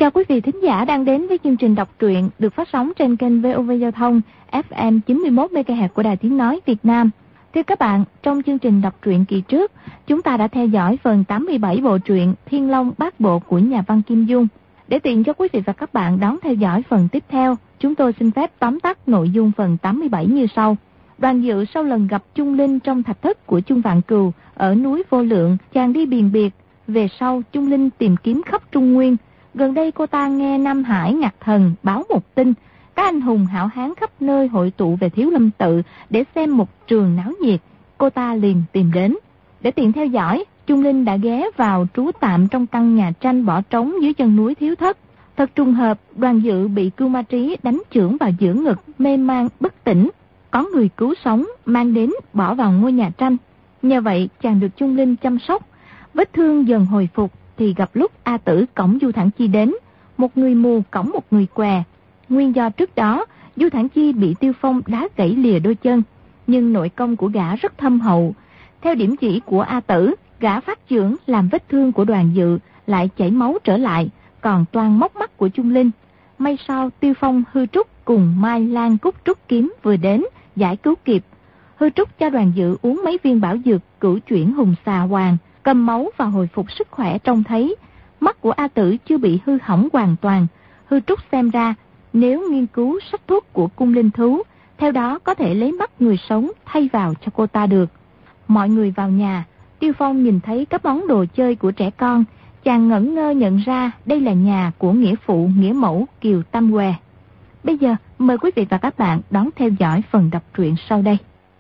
Chào quý vị thính giả đang đến với chương trình đọc truyện được phát sóng trên kênh VOV Giao thông FM 91 MHz của Đài Tiếng nói Việt Nam. Thưa các bạn, trong chương trình đọc truyện kỳ trước, chúng ta đã theo dõi phần 87 bộ truyện Thiên Long Bát Bộ của nhà văn Kim Dung. Để tiện cho quý vị và các bạn đón theo dõi phần tiếp theo, chúng tôi xin phép tóm tắt nội dung phần 87 như sau. Đoàn Dự sau lần gặp Chung Linh trong thạch thất của Chung Vạn Cừu ở núi Vô Lượng, chàng đi biền biệt. Về sau, Chung Linh tìm kiếm khắp Trung Nguyên. Gần đây cô ta nghe Nam Hải Ngạc Thần báo một tin, các anh hùng hảo hán khắp nơi hội tụ về Thiếu Lâm Tự để xem một trường náo nhiệt. Cô ta liền tìm đến. Để tiện theo dõi, Chung Linh đã ghé vào trú tạm trong căn nhà tranh bỏ trống dưới chân núi Thiếu Thất. Thật trùng hợp, Đoàn Dự bị Cưu Ma Trí đánh chưởng vào giữa ngực, mê man bất tỉnh. Có người cứu sống, mang đến bỏ vào ngôi nhà tranh. Nhờ vậy, chàng được Chung Linh chăm sóc. Vết thương dần hồi phục thì gặp lúc A Tử cõng Du Thản Chi đến, một người mù cõng một người què. Nguyên do trước đó Du Thản Chi bị Tiêu Phong đá gãy lìa đôi chân, nhưng nội công của gã rất thâm hậu. Theo điểm chỉ của A Tử, gã phát chưởng làm vết thương của Đoàn Dự lại chảy máu trở lại, còn toan móc mắt của Chung Linh. May sao Tiêu Phong, Hư Trúc cùng Mai Lan Cúc Trúc Kiếm vừa đến giải cứu kịp. Hư Trúc cho Đoàn Dự uống mấy viên bảo dược cửu chuyển hùng xà hoàng, cầm máu và hồi phục sức khỏe trông thấy. Mắt của A Tử chưa bị hư hỏng hoàn toàn. Hư Trúc xem ra nếu nghiên cứu sách thuốc của cung linh thú, theo đó có thể lấy mắt người sống thay vào cho cô ta được. Mọi người vào nhà, Tiêu Phong nhìn thấy các món đồ chơi của trẻ con, chàng ngẩn ngơ nhận ra đây là nhà của nghĩa phụ nghĩa mẫu Kiều Tam Què. Bây giờ mời quý vị và các bạn đón theo dõi phần đọc truyện sau đây.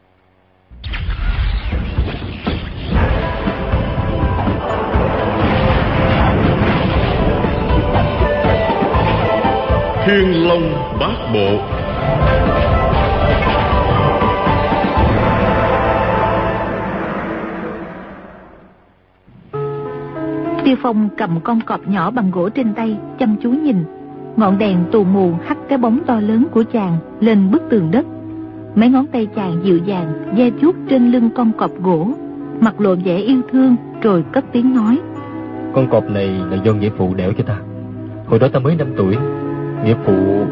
Thiên Long Bát Bộ. Tiêu Phong cầm con cọp nhỏ bằng gỗ trên tay, chăm chú nhìn. Ngọn đèn tù mù hắt cái bóng to lớn của chàng lên bức tường đất. Mấy ngón tay chàng dịu dàng ve chuốt trên lưng con cọp gỗ, mặt lộ vẻ yêu thương, rồi cất tiếng nói: Con cọp này là do nghĩa phụ đẽo cho ta. Hồi đó ta mới 5 tuổi. Nghĩa phụ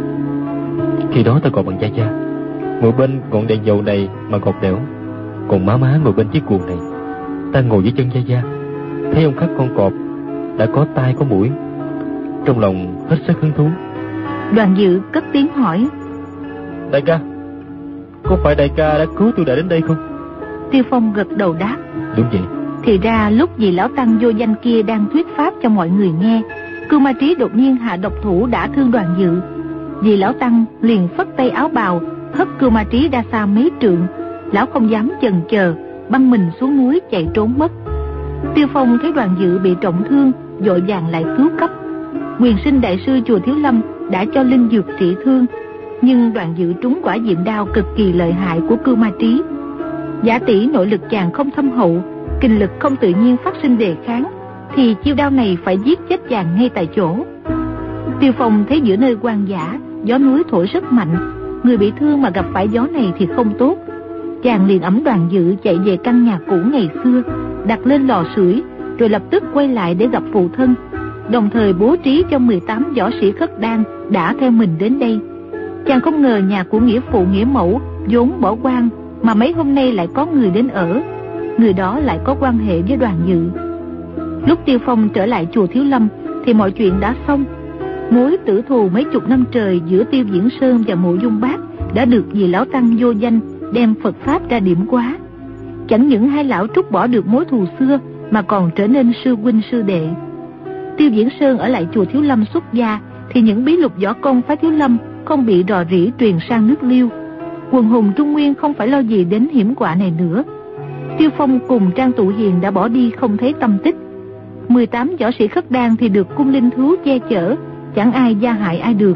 khi đó ta còn bằng cha cha, ngồi bên ngọn đèn dầu này mà cọp đẽo, còn má ngồi bên chiếc guồng này. Ta ngồi dưới chân cha cha, thấy ông khắc con cọp đã có tai có mũi, trong lòng hết sức hứng thú. Đoàn Dự cất tiếng hỏi: Đại ca, có phải đại ca đã cứu tôi đã đến đây không? Tiêu Phong gật đầu đáp: Đúng vậy. Thì ra lúc vị lão tăng vô danh kia đang thuyết pháp cho mọi người nghe, Cưu Ma Trí đột nhiên hạ độc thủ đã thương Đoàn Dự. Vì lão tăng liền phất tay áo bào hất Cưu Ma Trí ra xa mấy trượng. Lão không dám chần chờ, băng mình xuống núi chạy trốn mất. Tiêu Phong thấy Đoàn Dự bị trọng thương, vội vàng lại cứu cấp. Quyền sinh đại sư chùa Thiếu Lâm đã cho linh dược trị thương, nhưng Đoàn Dự trúng quả diệm đao cực kỳ lợi hại của Cưu Ma Trí. Giả tỷ nội lực chàng không thâm hậu, kinh lực không tự nhiên phát sinh đề kháng, thì chiêu đao này phải giết chết chàng ngay tại chỗ. Tiêu Phong thấy giữa nơi hoang dã, gió núi thổi rất mạnh, người bị thương mà gặp phải gió này thì không tốt. Chàng liền ẵm Đoàn Dự chạy về căn nhà cũ ngày xưa, đặt lên lò sưởi, rồi lập tức quay lại để gặp phụ thân, đồng thời bố trí cho 18 võ sĩ khất đan đã theo mình đến đây. Chàng không ngờ nhà của nghĩa phụ nghĩa mẫu vốn bỏ hoang mà mấy hôm nay lại có người đến ở. Người đó lại có quan hệ với Đoàn Dự. Lúc Tiêu Phong trở lại chùa Thiếu Lâm thì mọi chuyện đã xong. Mối tử thù mấy chục năm trời giữa Tiêu Diễn Sơn và Mộ Dung Bác đã được vị lão tăng vô danh đem Phật Pháp ra điểm hóa. Chẳng những hai lão trút bỏ được mối thù xưa mà còn trở nên sư huynh sư đệ. Tiêu Diễn Sơn ở lại chùa Thiếu Lâm xuất gia thì những bí lục võ công phái Thiếu Lâm không bị rò rỉ truyền sang nước Liêu. Quần hùng Trung Nguyên không phải lo gì đến hiểm họa này nữa. Tiêu Phong cùng Trang Tụ Hiền đã bỏ đi không thấy tăm tích. 18 võ sĩ khất đan thì được cung linh thú che chở, chẳng ai gia hại ai được.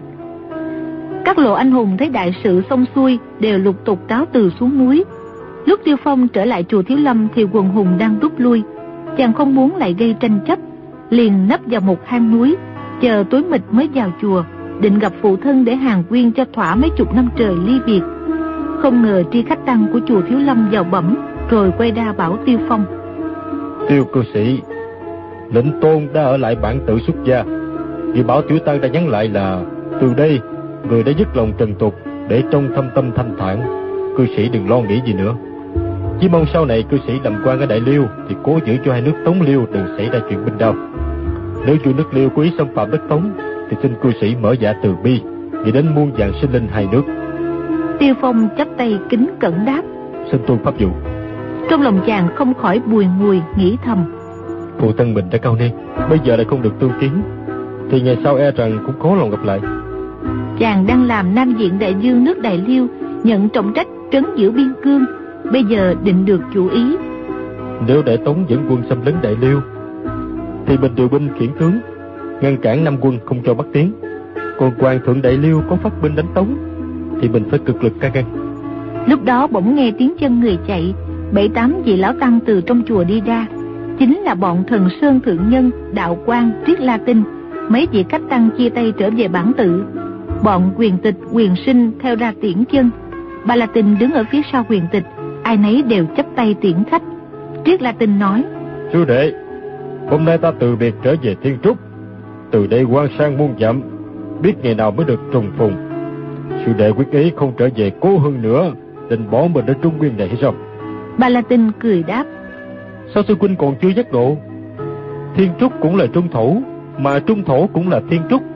Các lộ anh hùng thấy đại sự xong xuôi đều lục tục cáo từ xuống núi. Lúc Tiêu Phong trở lại chùa Thiếu Lâm thì quần hùng đang rút lui. Chàng không muốn lại gây tranh chấp, liền nấp vào một hang núi, chờ tối mịt mới vào chùa, định gặp phụ thân để hàng quyên cho thỏa mấy chục năm trời ly biệt. Không ngờ tri khách tăng của chùa Thiếu Lâm vào bẩm, rồi quay ra bảo Tiêu Phong: Tiêu cư sĩ, lệnh tôn đã ở lại bản tự xuất gia, Vì bảo tiểu tăng đã nhắn lại là từ đây người đã dứt lòng trần tục, để trong thâm tâm thanh thản, cư sĩ đừng lo nghĩ gì nữa. Chỉ mong sau này cư sĩ làm quan ở Đại Liêu thì cố giữ cho hai nước Tống Liêu đừng xảy ra chuyện binh đao. Nếu vua nước Liêu cố ý xâm phạm đất Tống thì xin cư sĩ mở dạ từ bi, nghĩ đến muôn vàn sinh linh hai nước. Tiêu Phong chắp tay kính cẩn đáp: Xin tuân pháp vụ. Trong lòng chàng không khỏi bùi ngùi nghĩ thầm: Phụ thân mình đã cao niên, bây giờ lại không được tương kiến, thì ngày sau e rằng cũng khó lòng gặp lại. Chàng đang làm Nam Diện Đại Dương nước Đại Liêu, nhận trọng trách trấn giữ biên cương, bây giờ định được chủ ý. Nếu để Tống dẫn quân xâm lấn Đại Liêu thì mình điều binh khiển tướng, ngăn cản Nam quân không cho bắt tiến. Còn Hoàng thượng Đại Liêu có phát binh đánh Tống thì mình phải cực lực can ngăn. Lúc đó bỗng nghe tiếng chân người chạy, 7-8 vị lão tăng từ trong chùa đi ra, chính là bọn Thần Sơn Thượng Nhân, Đạo Quang, Triết La Tinh. Mấy vị khách tăng chia tay trở về bản tự. Bọn Quyền Tịch, Quyền Sinh theo ra tiễn chân. Ba La Tinh đứng ở phía sau Quyền Tịch, ai nấy đều chắp tay tiễn khách. Triết La Tinh nói: Sư đệ, hôm nay ta từ biệt trở về Thiên Trúc, từ đây quan sang muôn dặm, biết ngày nào mới được trùng phùng. Sư đệ quyết ý không trở về Cố Hưng nữa, định bỏ mình ở Trung Nguyên này hay sao? Ba La Tinh cười đáp: Sao sư huynh còn chưa giác ngộ? Thiên Trúc cũng là trung thổ, mà trung thổ cũng là Thiên Trúc.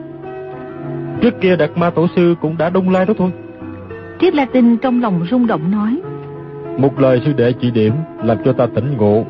Trước kia Đạt Ma tổ sư cũng đã Đông Lai đó thôi. Triết La Tinh trong lòng rung động nói: Một lời sư đệ chỉ điểm làm cho ta tỉnh ngộ.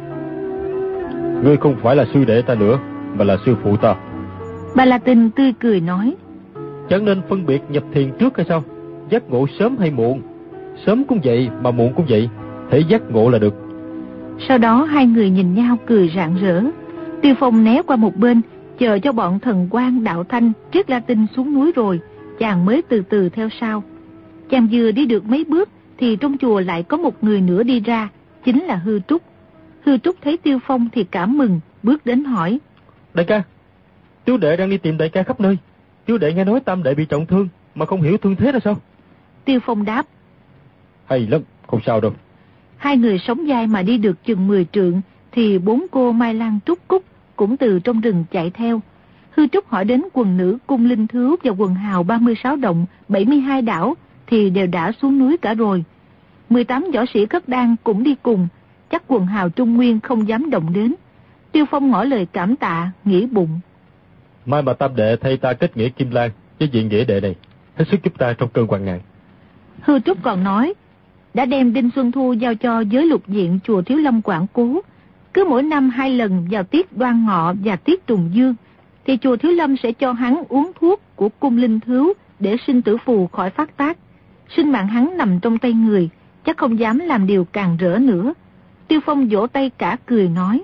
Ngươi không phải là sư đệ ta nữa, mà là sư phụ ta. Ba La Tinh tươi cười nói: Chẳng nên phân biệt nhập thiền trước hay sao? Giác ngộ sớm hay muộn, sớm cũng vậy mà muộn cũng vậy, thể giác ngộ là được. Sau đó hai người nhìn nhau cười rạng rỡ. Tiêu Phong né qua một bên, chờ cho bọn Thần Quang, Đạo Thanh, Triết La Tinh xuống núi rồi, chàng mới từ từ theo sau. Chàng vừa đi được mấy bước thì trong chùa lại có một người nữa đi ra, chính là Hư Trúc. Hư Trúc thấy Tiêu Phong thì cảm mừng, bước đến hỏi: Đại ca, tiểu đệ đang đi tìm đại ca khắp nơi. Tiểu đệ nghe nói Tam đệ bị trọng thương, mà không hiểu thương thế là sao? Tiêu Phong đáp: Hay lắm, không sao đâu. Hai người sóng vai mà đi được chừng 10 trượng thì 4 cô Mai Lan Trúc Cúc cũng từ trong rừng chạy theo. Hư Trúc hỏi đến quần nữ Cung Linh Thứu và quần hào 36 động, 72 đảo thì đều đã xuống núi cả rồi. 18 võ sĩ Cất Đan cũng đi cùng, chắc quần hào Trung Nguyên không dám động đến. Tiêu Phong ngỏ lời cảm tạ, nghĩ bụng: Mai mà Tam đệ thay ta kết nghĩa Kim Lan với vị nghĩa đệ này, hết sức giúp ta trong cơn hoạn nạn. Hư Trúc còn nói đã đem Đinh Xuân Thu giao cho giới lục diện chùa Thiếu Lâm quản cố. Cứ mỗi năm 2 lần vào tiết Đoan Ngọ và tiết Trùng Dương thì chùa Thiếu Lâm sẽ cho hắn uống thuốc của Cung Linh Thứu để sinh tử phù khỏi phát tác. Sinh mạng hắn nằm trong tay người, chắc không dám làm điều càng rỡ nữa. Tiêu Phong vỗ tay cả cười nói: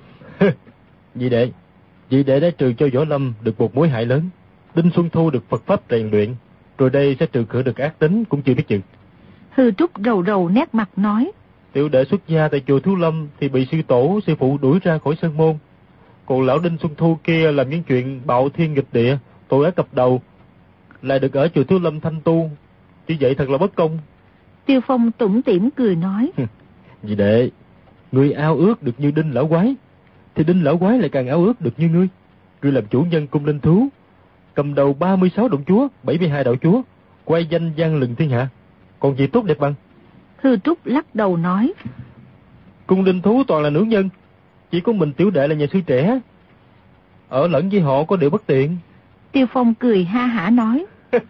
Vị đệ đã trừ cho Võ Lâm được một mối hại lớn. Đinh Xuân Thu được Phật pháp rèn luyện, rồi đây sẽ trừ khử được ác tính cũng chưa biết chừng. Hư Trúc rầu rầu nét mặt nói: Tiểu đệ xuất gia tại chùa Thiếu Lâm thì bị sư tổ, sư phụ đuổi ra khỏi sơn môn. Còn lão Đinh Xuân Thu kia làm những chuyện bạo thiên nghịch địa, tội ác cập đầu, lại được ở chùa Thiếu Lâm thanh tu, như vậy thật là bất công. Tiêu Phong tủm tỉm cười nói: Vì đệ, ngươi ao ước được như Đinh lão quái, thì Đinh lão quái lại càng ao ước được như ngươi. Ngươi làm chủ nhân Cung Linh Thứu, cầm đầu 36 động chúa, 72 đạo chúa, quay danh vang lừng thiên hạ, còn gì tốt đẹp bằng? Hư Trúc lắc đầu nói: Cung Linh Thú toàn là nữ nhân, chỉ có mình tiểu đệ là nhà sư trẻ, ở lẫn với họ có điều bất tiện. Tiêu Phong cười ha hả nói: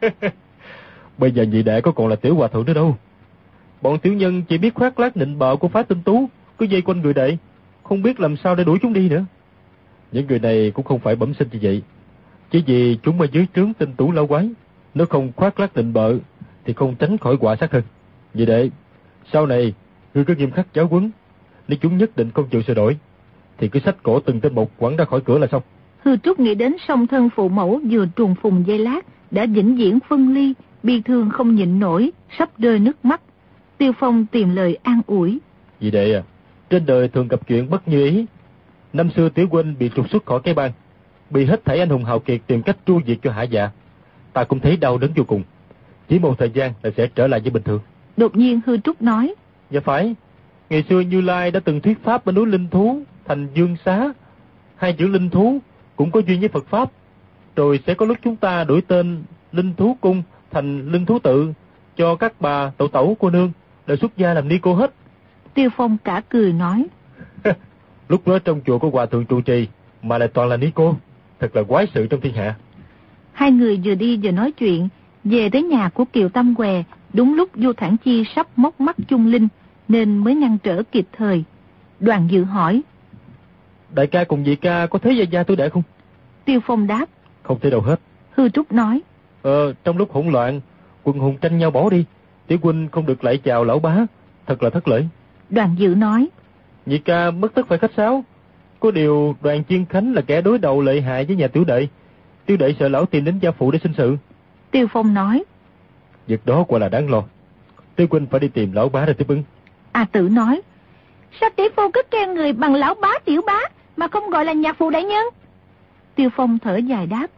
Bây giờ vị đệ có còn là tiểu hòa thượng nữa đâu. Bọn tiểu nhân chỉ biết khoác lác nịnh bợ của phái tinh tú, cứ dây quanh người đệ, không biết làm sao để đuổi chúng đi nữa. Những người này cũng không phải bẩm sinh như vậy, chỉ vì chúng ở dưới trướng tinh tú lão quái, nếu không khoác lác nịnh bợ thì không tránh khỏi quả sát thân. Vì đệ, sau này ngươi cứ nghiêm khắc giáo huấn, nếu chúng nhất định không chịu sửa đổi thì cứ xách cổ từng tên một quẳng ra khỏi cửa là xong. Hư Trúc nghĩ đến song thân phụ mẫu vừa trùng phùng giây lát đã vĩnh viễn phân ly, bi thương không nhịn nổi, sắp rơi nước mắt. Tiêu Phong tìm lời an ủi: Vì đệ à, trên đời thường gặp chuyện bất như ý. Năm xưa tiểu huynh bị trục xuất khỏi cái bang, bị hết thảy anh hùng hào kiệt tìm cách tru diệt cho hả dạ, ta cũng thấy đau đớn vô cùng. Chỉ một thời gian là sẽ trở lại với bình thường. Đột nhiên Hư Trúc nói: Dạ phải, ngày xưa Như Lai đã từng thuyết pháp bên núi Linh Thú, thành Dương Xá. Hai chữ Linh Thú cũng có duyên với Phật pháp. rồi sẽ có lúc chúng ta đổi tên Linh Thú Cung thành Linh Thú Tự, cho các bà tẩu tẩu cô nương đều xuất gia làm ni cô hết. Tiêu Phong cả cười nói. Lúc đó trong chùa có hòa thượng trụ trì mà lại toàn là ni cô, thật là quái sự trong thiên hạ. Hai người vừa đi vừa nói chuyện, về tới nhà của Kiều Tam Què, đúng lúc Vô Thản Chi sắp móc mắt Chung Linh nên mới ngăn trở kịp thời. Đoàn Dự hỏi: Đại ca cùng vị ca có thấy gia tôi đệ không? Tiêu Phong đáp: Không thể đâu hết. Hư Trúc nói: Trong lúc hỗn loạn, quần hùng tranh nhau bỏ đi, tiểu huynh không được lại chào lão bá, thật là thất lễ. Đoàn Dự nói: Vị ca bất tất phải khách sáo, có điều Đoàn Chiên Khánh là kẻ đối đầu lợi hại với nhà tiểu đệ sợ lão tìm đến gia phụ để sinh sự. Tiêu Phong nói: Việc đó quả là đáng lo, tiểu huynh phải đi tìm lão bá để tiếp ứng. A Tử nói: Sao tỷ phu cứ kêu người bằng lão bá tiểu bá mà không gọi là nhạc phụ đại nhân? Tiêu Phong thở dài đáp: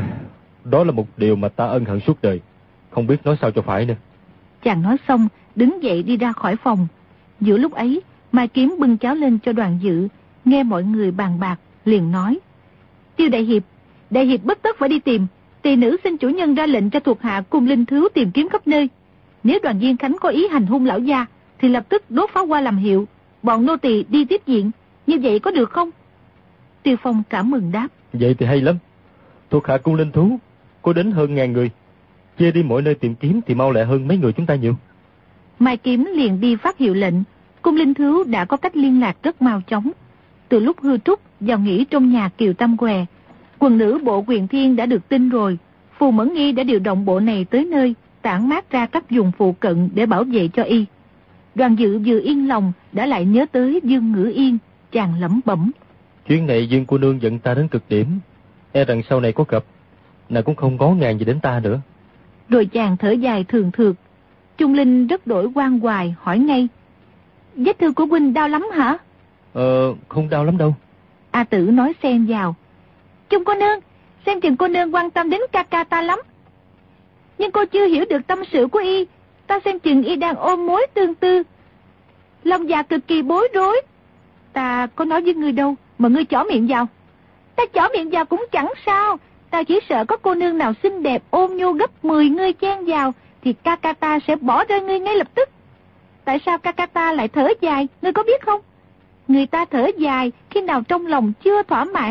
Đó là một điều mà ta ân hận suốt đời, không biết nói sao cho phải nữa. Chàng nói xong đứng dậy đi ra khỏi phòng. Giữa lúc ấy Mai Kiếm bưng cháo lên cho Đoàn Dự, nghe mọi người bàn bạc liền nói: Tiêu đại hiệp bất tất phải đi tìm, tỳ nữ xin chủ nhân ra lệnh cho thuộc hạ cùng linh thú tìm kiếm khắp nơi. Nếu Đoàn Viên Khánh có ý hành hung lão gia thì lập tức đốt pháo hoa làm hiệu, bọn nô tỳ đi tiếp diện, như vậy có được không? Tiêu Phong cảm mừng đáp: Vậy thì hay lắm. Thuộc hạ cung linh thú có đến hơn 1000 người, chia đi mọi nơi tìm kiếm thì mau lẹ hơn mấy người chúng ta nhiều. Mai Kiếm liền đi phát hiệu lệnh. Cung linh thú đã có cách liên lạc rất mau chóng. Từ lúc Hư Trúc vào nghỉ trong nhà Kiều Tam Què, quần nữ bộ Quyền Thiên đã được tin rồi. Phù Mẫn Nghi đã điều động bộ này tới nơi, tản mát ra các vùng phụ cận để bảo vệ cho y. Đoàn Dự vừa yên lòng đã lại nhớ tới Dương Ngữ Yên, chàng lẩm bẩm: Chuyến này Dương cô nương giận ta đến cực điểm, e rằng sau này có gặp, nàng cũng không ngó ngàng gì đến ta nữa. Rồi chàng thở dài thường thượt. Chung Linh rất đổi quan hoài hỏi ngay: Vết thương của huynh đau lắm hả? Không đau lắm đâu. A Tử nói xen vào: Chung cô nương, xem chừng cô nương quan tâm đến ca ca ta lắm. Nhưng cô chưa hiểu được tâm sự của y, ta xem chừng y đang ôm mối tương tư. Lòng dạ cực kỳ bối rối. Ta có nói với ngươi đâu mà ngươi chỏ miệng vào. Ta chỏ miệng vào cũng chẳng sao, ta chỉ sợ có cô nương nào xinh đẹp ôm nhu gấp 10 ngươi chen vào thì ca ca ta sẽ bỏ rơi ngươi ngay lập tức. Tại sao ca ca ta lại thở dài, ngươi có biết không? Người ta thở dài khi nào trong lòng chưa thỏa mãn.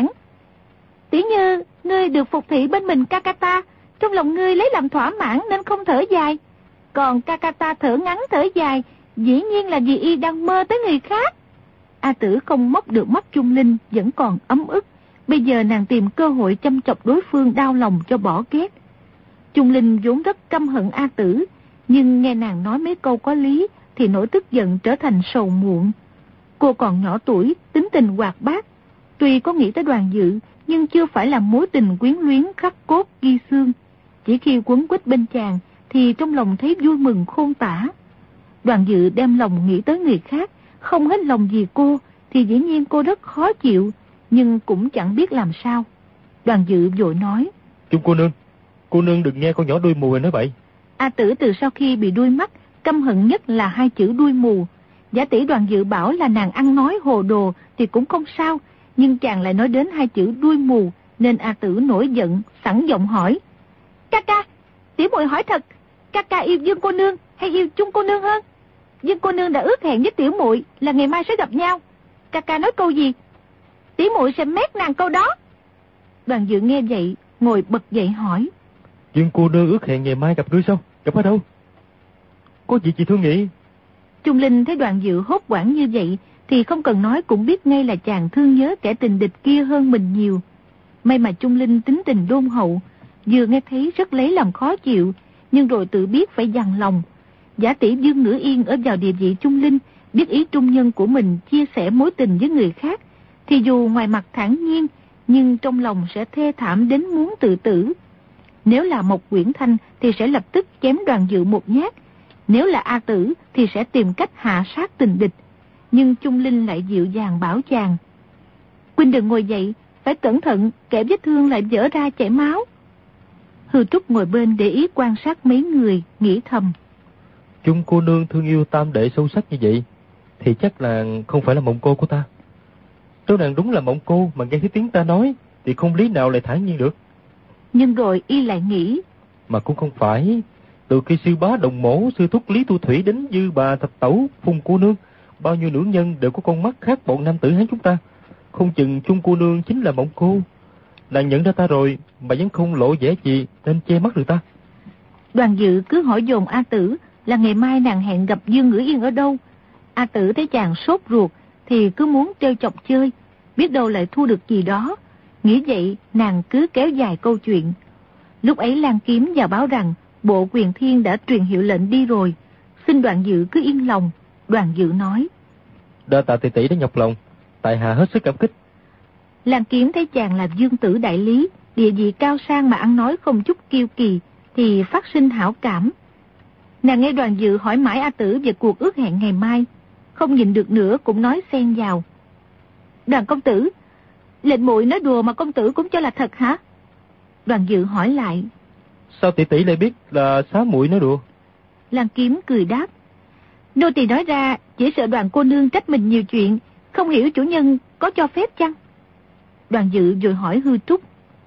Tỉ như ngươi được phục thị bên mình ca ca ta, trong lòng ngươi lấy làm thỏa mãn nên không thở dài. Còn ca ca ta thở ngắn thở dài, dĩ nhiên là vì y đang mơ tới người khác. A Tử không móc được mắt Chung Linh vẫn còn ấm ức. Bây giờ nàng tìm cơ hội châm chọc đối phương đau lòng cho bỏ ghét. Chung Linh vốn rất căm hận A Tử, nhưng nghe nàng nói mấy câu có lý thì nỗi tức giận trở thành sầu muộn. Cô còn nhỏ tuổi, tính tình hoạt bát, tuy có nghĩ tới Đoàn Dự nhưng chưa phải là mối tình quyến luyến khắc cốt ghi xương. Chỉ khi quấn quýt bên chàng thì trong lòng thấy vui mừng khôn tả. Đoàn Dự đem lòng nghĩ tới người khác, không hết lòng vì cô thì dĩ nhiên cô rất khó chịu, nhưng cũng chẳng biết làm sao. Đoàn Dự vội nói: Chung cô nương đừng nghe con nhỏ đuôi mù nói bậy. A Tử từ sau khi bị đuôi mắt, căm hận nhất là 2 chữ đuôi mù. Giả tỷ Đoàn Dự bảo là nàng ăn nói hồ đồ thì cũng không sao, nhưng chàng lại nói đến 2 chữ đuôi mù, nên A Tử nổi giận, sẵn giọng hỏi: Ca ca, tiểu muội hỏi thật, ca ca yêu Dương cô nương hay yêu Chung cô nương hơn? Dương cô nương đã ước hẹn với tiểu muội là ngày mai sẽ gặp nhau. Ca ca nói câu gì, tiểu muội sẽ mét nàng câu đó. Đoàn Dự nghe vậy, ngồi bật dậy hỏi: Dương cô nương ước hẹn ngày mai gặp ngươi sao? Gặp ở đâu? Có gì chị thương nghĩ? Chung Linh thấy Đoàn Dự hốt hoảng như vậy thì không cần nói cũng biết ngay là chàng thương nhớ kẻ tình địch kia hơn mình nhiều. May mà Chung Linh tính tình đôn hậu, vừa nghe thấy rất lấy làm khó chịu, nhưng rồi tự biết phải dằn lòng. Giả tỷ Dương Ngữ Yên ở vào địa vị Chung Linh, biết ý trung nhân của mình chia sẻ mối tình với người khác, thì dù ngoài mặt thản nhiên, nhưng trong lòng sẽ thê thảm đến muốn tự tử. Nếu là Mộc Uyển Thanh thì sẽ lập tức chém Đoàn Dự một nhát, nếu là A Tử thì sẽ tìm cách hạ sát tình địch. Nhưng Chung Linh lại dịu dàng bảo chàng: Huynh đừng ngồi dậy, phải cẩn thận, kẻ vết thương lại vỡ ra chảy máu. Hư Trúc ngồi bên để ý quan sát mấy người, nghĩ thầm: Chung cô nương thương yêu tam đệ sâu sắc như vậy thì chắc là không phải là mộng cô của ta. Nếu nàng đúng là mộng cô mà nghe thấy tiếng ta nói thì không lý nào lại thản nhiên được. Nhưng rồi y lại nghĩ, mà cũng không phải. Từ khi sư bá Đồng Mổ, sư thúc Lý Tu Thủy đến Dư Bà Thạch Tẩu, Phùng cô nương, bao nhiêu nữ nhân đều có con mắt khác bọn nam tử Hán chúng ta. Không chừng Chung cô nương chính là Mộng Cô. Nàng nhận ra ta rồi mà vẫn không lộ vẻ gì nên che mắt được ta. Đoàn Dự cứ hỏi dồn A Tử là ngày mai nàng hẹn gặp Dương Ngữ Yên ở đâu. A Tử thấy chàng sốt ruột thì cứ muốn trêu chọc chơi, biết đâu lại thu được gì đó. Nghĩ vậy nàng cứ kéo dài câu chuyện. Lúc ấy Lan Kiếm vào báo rằng Bộ Quyền Thiên đã truyền hiệu lệnh đi rồi, xin Đoàn Dự cứ yên lòng. Đoàn Dự nói, đa tạ tỷ tỷ đã nhọc lòng, tại hạ hết sức cảm kích. Lan Kiếm thấy chàng là Dương Tử đại lý, địa vị cao sang mà ăn nói không chút kiêu kỳ, thì phát sinh hảo cảm. Nàng nghe Đoàn Dự hỏi mãi A Tử về cuộc ước hẹn ngày mai, không nhịn được nữa cũng nói xen vào, Đoàn công tử, lệnh muội nói đùa mà công tử cũng cho là thật hả? Đoàn Dự hỏi lại, sao tỷ tỷ lại biết là xá muội nói đùa? Lan Kiếm cười đáp, nô tỳ nói ra chỉ sợ Đoàn cô nương trách mình nhiều chuyện, không hiểu chủ nhân có cho phép chăng? Đoàn Dự rồi hỏi Hư Trúc,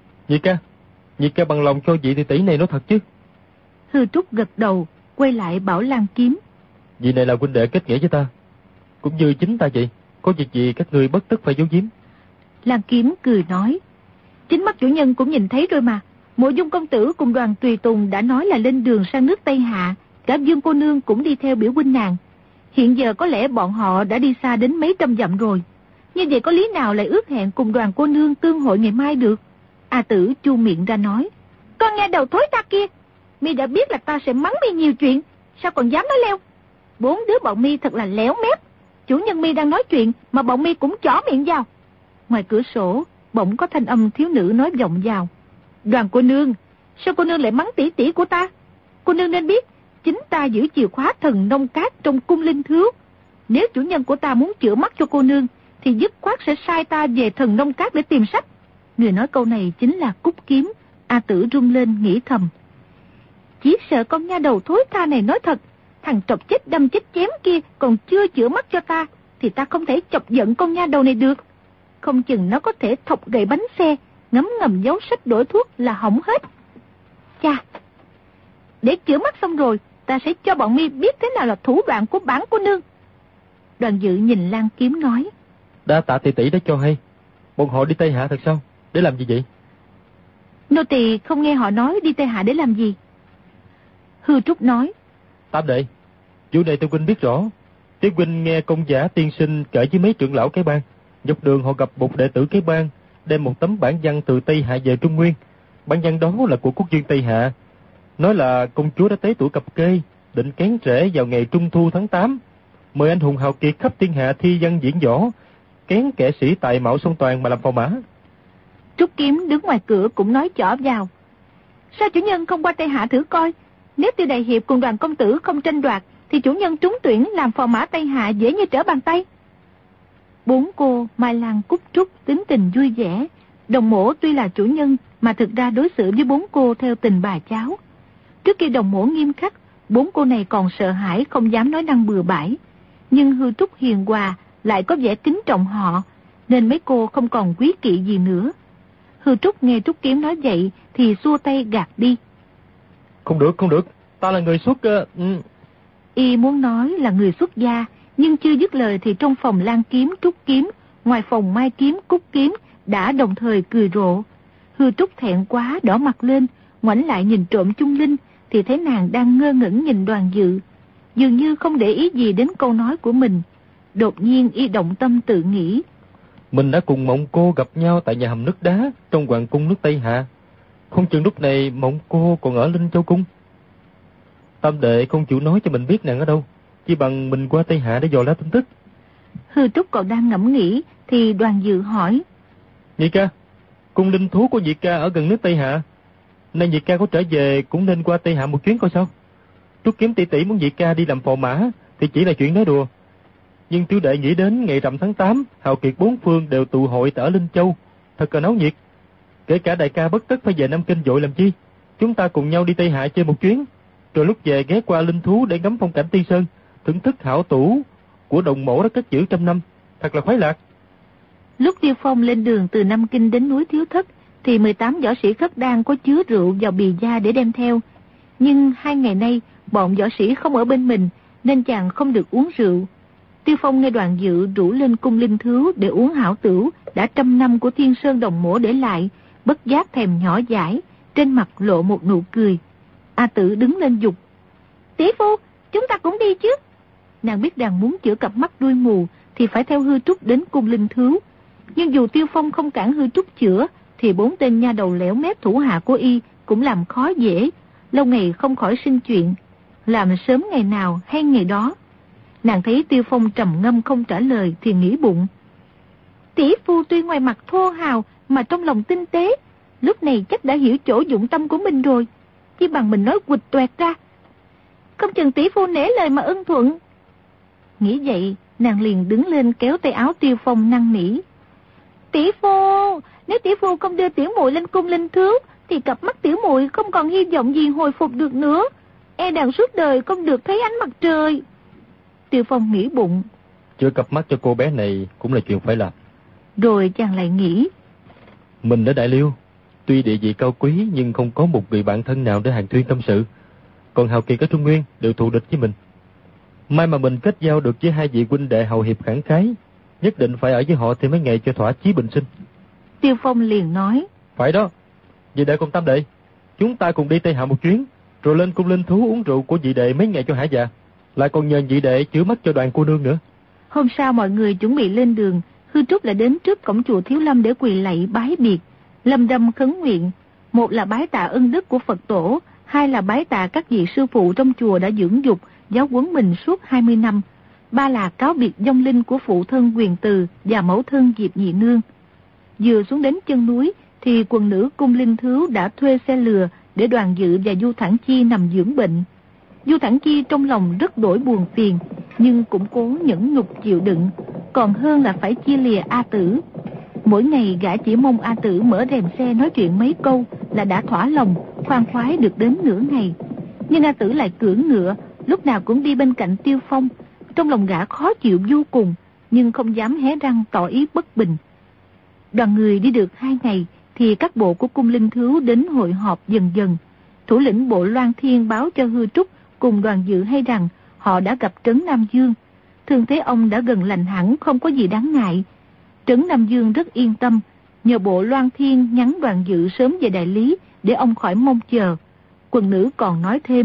Nhị ca bằng lòng cho vị tỷ tỷ này nói thật chứ? Hư Trúc gật đầu, quay lại bảo Lan Kiếm, vị này là huynh đệ kết nghĩa với ta, cũng như chính ta vậy, có việc gì các ngươi bất tức phải giấu giếm. Lan Kiếm cười nói, chính mắt chủ nhân cũng nhìn thấy rồi mà. Mộ Dung công tử cùng Đoàn tùy tùng đã nói là lên đường sang nước Tây Hạ, cả Dương cô nương cũng đi theo biểu huynh nàng. Hiện giờ có lẽ bọn họ đã đi xa đến mấy trăm dặm rồi. Như vậy có lý nào lại ước hẹn cùng Đoàn cô nương tương hội ngày mai được? A Tử chu miệng ra nói, con nghe đầu thối ta kia, mi đã biết là ta sẽ mắng mi nhiều chuyện, sao còn dám nói leo? 4 đứa bọn mi thật là léo mép. Chủ nhân mi đang nói chuyện mà bọn mi cũng chỏ miệng vào. Ngoài cửa sổ bỗng có thanh âm thiếu nữ nói vọng vào, Đoàn cô nương, sao cô nương lại mắng tỷ tỷ của ta? Cô nương nên biết chính ta giữ chìa khóa thần nông cát trong cung linh thiếu. Nếu chủ nhân của ta muốn chữa mắt cho cô nương thì dứt khoát sẽ sai ta về thần nông cát để tìm sách. Người nói câu này chính là Cúc Kiếm. A Tử rung lên nghĩ thầm, chỉ sợ con nha đầu thối tha này nói thật. Thằng trọc chết đâm chết chém kia còn chưa chữa mắt cho ta thì ta không thể chọc giận con nha đầu này được. Không chừng nó có thể thọc gậy bánh xe, ngấm ngầm giấu sách đổi thuốc là hỏng hết. Chà, để chữa mắt xong rồi ta sẽ cho bọn mi biết thế nào là thủ đoạn của bản cô nương. Đoàn Dự nhìn Lan Kiếm nói, đa tạ tỷ tỷ đã cho hay. Bọn họ đi Tây Hạ thật sao? Để làm gì vậy? Nô tỳ không nghe họ nói đi Tây Hạ để làm gì. Hư Trúc nói, Tam đệ, vụ này tôi huynh biết rõ. Tiếng huynh nghe công giả tiên sinh kể với mấy trưởng lão cái bang, dọc đường họ gặp một đệ tử cái bang đem một tấm bản văn từ Tây Hạ về Trung Nguyên. Bản văn đó là của quốc vương Tây Hạ, nói là công chúa đã tế tuổi cập kê, định kén rễ vào ngày Trung Thu tháng 8, mời anh hùng hào kiệt khắp thiên hạ thi văn diễn võ, kén kẻ sĩ tài mạo song toàn mà làm phò mã. Trúc Kiếm đứng ngoài cửa cũng nói chỏ vào, sao chủ nhân không qua Tây Hạ thử coi? Nếu Tiêu đại hiệp cùng Đoàn công tử không tranh đoạt thì chủ nhân trúng tuyển làm phò mã Tây Hạ dễ như trở bàn tay. 4 cô Mai Lan Cúc Trúc tính tình vui vẻ. Đồng Mổ tuy là chủ nhân mà thực ra đối xử với 4 cô theo tình bà cháu. Trước khi Đồng Mổ nghiêm khắc, 4 cô này còn sợ hãi không dám nói năng bừa bãi. Nhưng Hư Trúc hiền hòa lại có vẻ kính trọng họ, nên mấy cô không còn quý kỵ gì nữa. Hư Trúc nghe Trúc Kiếm nói vậy thì xua tay gạt đi. Không được, ta là người xuất... Y muốn nói là người xuất gia, nhưng chưa dứt lời thì trong phòng Lan Kiếm, Trúc Kiếm, ngoài phòng Mai Kiếm, Cúc Kiếm đã đồng thời cười rộ. Hư Trúc thẹn quá đỏ mặt lên, ngoảnh lại nhìn trộm Chung Linh thì thấy nàng đang ngơ ngẩn nhìn Đoàn Dự, dường như không để ý gì đến câu nói của mình. Đột nhiên y động tâm tự nghĩ, mình đã cùng Mộng Cô gặp nhau tại nhà hầm nước đá trong hoàng cung nước Tây Hạ, không chừng lúc này Mộng Cô còn ở Linh Châu cung. Tam đệ không chịu nói cho mình biết nàng ở đâu, chỉ bằng mình qua Tây Hạ để dò la tin tức. Hư Trúc còn đang ngẫm nghĩ thì Đoàn Dự hỏi, Nhị ca, cung linh thú của Nhị ca ở gần nước Tây Hạ, nên Nhị ca có trở về cũng nên qua Tây Hạ một chuyến coi sao. Trúc Kiếm tỷ tỷ muốn Nhị ca đi làm phò mã thì chỉ là chuyện nói đùa, nhưng tiểu đệ nghĩ đến ngày rằm tháng 8 hào kiệt 4 phương đều tụ hội ở Linh Châu, thật là náo nhiệt. Kể cả đại ca bất tất phải về Nam Kinh vội làm chi, chúng ta cùng nhau đi Tây Hạ chơi một chuyến, rồi lúc về ghé qua Linh Thú để ngắm phong cảnh Tiên Sơn, thưởng thức hảo tủ của Đồng Mổ đã cất giữ trăm năm, thật là khoái lạc. Lúc Tiêu Phong lên đường từ Nam Kinh đến núi Thiếu Thất thì 18 võ sĩ khất đan có chứa rượu vào bì da để đem theo. Nhưng 2 ngày nay, bọn võ sĩ không ở bên mình, nên chàng không được uống rượu. Tiêu Phong nghe Đoàn Dự rủ lên cung linh thứu để uống hảo tửu đã 100 năm của Thiên Sơn Đồng Mổ để lại, bất giác thèm nhỏ dãi, trên mặt lộ một nụ cười. A Tử đứng lên dục: "Tỷ phu, chúng ta cũng đi chứ." Nàng biết rằng muốn chữa cặp mắt đuôi mù thì phải theo Hư Trúc đến cung linh thứu. Nhưng dù Tiêu Phong không cản Hư Trúc chữa, thì 4 tên nha đầu lẻo mép thủ hạ của y cũng làm khó dễ, lâu ngày không khỏi sinh chuyện, làm sớm ngày nào hay ngày đó. Nàng thấy Tiêu Phong trầm ngâm không trả lời thì nghĩ bụng: tỷ phu tuy ngoài mặt thô hào mà trong lòng tinh tế, lúc này chắc đã hiểu chỗ dụng tâm của mình rồi, chỉ bằng mình nói quịch toẹt ra, không chừng tỷ phu nể lời mà ưng thuận. Nghĩ vậy, nàng liền đứng lên kéo tay áo Tiêu Phong năn nỉ: "Tỷ phu, nếu tỷ phu không đưa tiểu muội lên cung linh thứu thì cặp mắt tiểu muội không còn hy vọng gì hồi phục được nữa, e rằng suốt đời không được thấy ánh mặt trời." Tiêu Phong nghĩ bụng: chữa cặp mắt cho cô bé này cũng là chuyện phải làm. Rồi chàng lại nghĩ: mình ở Đại Liêu, tuy địa vị cao quý nhưng không có một người bạn thân nào để hàn thuyên tâm sự. Còn Hào Kiệt ở Trung Nguyên đều thù địch với mình. May mà mình kết giao được với 2 vị huynh đệ hào hiệp khẳng khái, nhất định phải ở với họ thêm mấy ngày cho thỏa chí bình sinh. Tiêu Phong liền nói: phải đó, vị đệ cùng Tam đệ, chúng ta cùng đi Tây Hạ một chuyến, rồi lên cung linh thú uống rượu của vị đệ mấy ngày cho hả dạ, lại còn nhờ vị đệ chữa mắt cho Đoàn cô nương nữa. Hôm sau mọi người chuẩn bị lên đường, Hư Trúc lại đến trước cổng chùa Thiếu Lâm để quỳ lạy bái biệt, lâm râm khấn nguyện. Một là bái tạ ân đức của Phật tổ, 2 là bái tạ các vị sư phụ trong chùa đã dưỡng dục, giáo huấn mình suốt 20 năm, 3 là cáo biệt vong linh của phụ thân Quyền Từ và mẫu thân Diệp Nhị Nương. Vừa xuống đến chân núi thì quần nữ cung linh thứu đã thuê xe lừa để Đoàn Dự và Du Thẳng Chi nằm dưỡng bệnh. Du Thẳng Chi trong lòng rất đổi buồn phiền, nhưng cũng cố nhẫn nhục chịu đựng, còn hơn là phải chia lìa A Tử. Mỗi ngày gã chỉ mong A Tử mở rèm xe nói chuyện mấy câu là đã thỏa lòng, khoan khoái được đến nửa ngày. Nhưng A Tử lại cưỡng ngựa, lúc nào cũng đi bên cạnh Tiêu Phong. Trong lòng gã khó chịu vô cùng, nhưng không dám hé răng tỏ ý bất bình. Đoàn người đi được 2 ngày thì các bộ của cung linh thứu đến hội họp dần dần. Thủ lĩnh bộ Loan Thiên báo cho Hư Trúc cùng Đoàn Dự hay rằng họ đã gặp Trấn Nam Dương. Thương thế ông đã gần lành hẳn, không có gì đáng ngại. Trấn Nam Dương rất yên tâm, nhờ bộ Loan Thiên nhắn Đoàn Dự sớm về Đại Lý để ông khỏi mong chờ. Quần nữ còn nói thêm: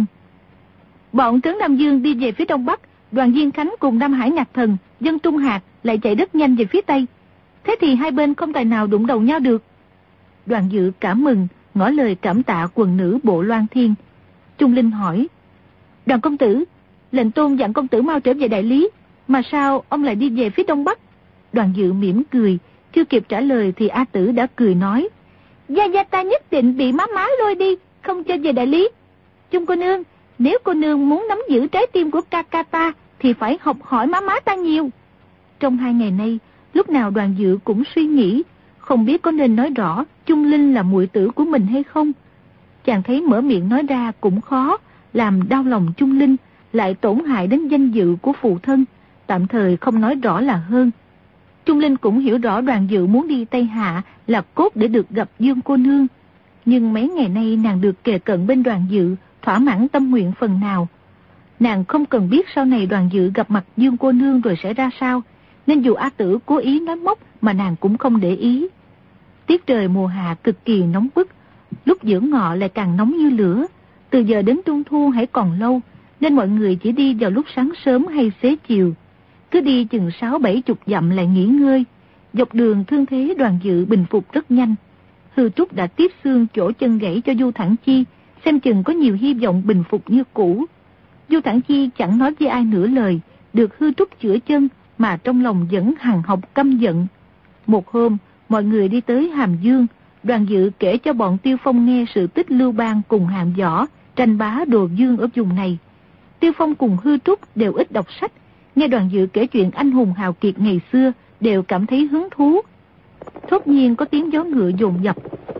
bọn Trấn Nam Dương đi về phía đông bắc, Đoàn Diên Khánh cùng Nam Hải Ngạc Thần, Dân Trung Hạc lại chạy rất nhanh về phía tây. Thế thì hai bên không tài nào đụng đầu nhau được. Đoàn Dự cảm mừng, ngỏ lời cảm tạ quần nữ bộ Loan Thiên. Trung Linh hỏi: Đoàn công tử, lệnh tôn dặn công tử mau trở về Đại Lý, mà sao ông lại đi về phía đông bắc? Đoàn Dự mỉm cười, chưa kịp trả lời thì A Tử đã cười nói: Gia Gia ta nhất định bị má lôi đi, không cho về Đại Lý. Chung cô nương, nếu cô nương muốn nắm giữ trái tim của ca ca ta thì phải học hỏi má ta nhiều. Trong 2 ngày nay, lúc nào Đoàn Dự cũng suy nghĩ, không biết có nên nói rõ Trung Linh là muội tử của mình hay không. Chàng thấy mở miệng nói ra cũng khó, làm đau lòng Trung Linh, lại tổn hại đến danh dự của phụ thân, tạm thời không nói rõ là hơn. Trung Linh cũng hiểu rõ Đoàn Dự muốn đi Tây Hạ là cốt để được gặp Dương cô nương, nhưng mấy ngày nay nàng được kề cận bên Đoàn Dự, thỏa mãn tâm nguyện phần nào. Nàng không cần biết sau này Đoàn Dự gặp mặt Dương cô nương rồi sẽ ra sao, nên dù A Tử cố ý nói móc mà nàng cũng không để ý. Tiết trời mùa hạ cực kỳ nóng bức, lúc giữa ngọ lại càng nóng như lửa. Từ giờ đến Trung Thu hãy còn lâu, nên mọi người chỉ đi vào lúc sáng sớm hay xế chiều. Cứ đi chừng 60-70 dặm lại nghỉ ngơi. Dọc đường thương thế Đoàn Dự bình phục rất nhanh. Hư Trúc đã tiếp xương chỗ chân gãy cho Du Thẳng Chi, xem chừng có nhiều hy vọng bình phục như cũ. Du Thẳng Chi chẳng nói với ai nửa lời, được Hư Trúc chữa chân mà trong lòng vẫn hằng học căm giận. Một hôm, mọi người đi tới Hàm Dương, Đoàn Dự kể cho bọn Tiêu Phong nghe sự tích Lưu Bang cùng Hàm Võ tranh bá đồ dương ở vùng này. Tiêu Phong cùng Hư Trúc đều ít đọc sách, nghe Đoàn Dự kể chuyện anh hùng hào kiệt ngày xưa đều cảm thấy hứng thú. Thốt nhiên có tiếng gió ngựa dồn dập.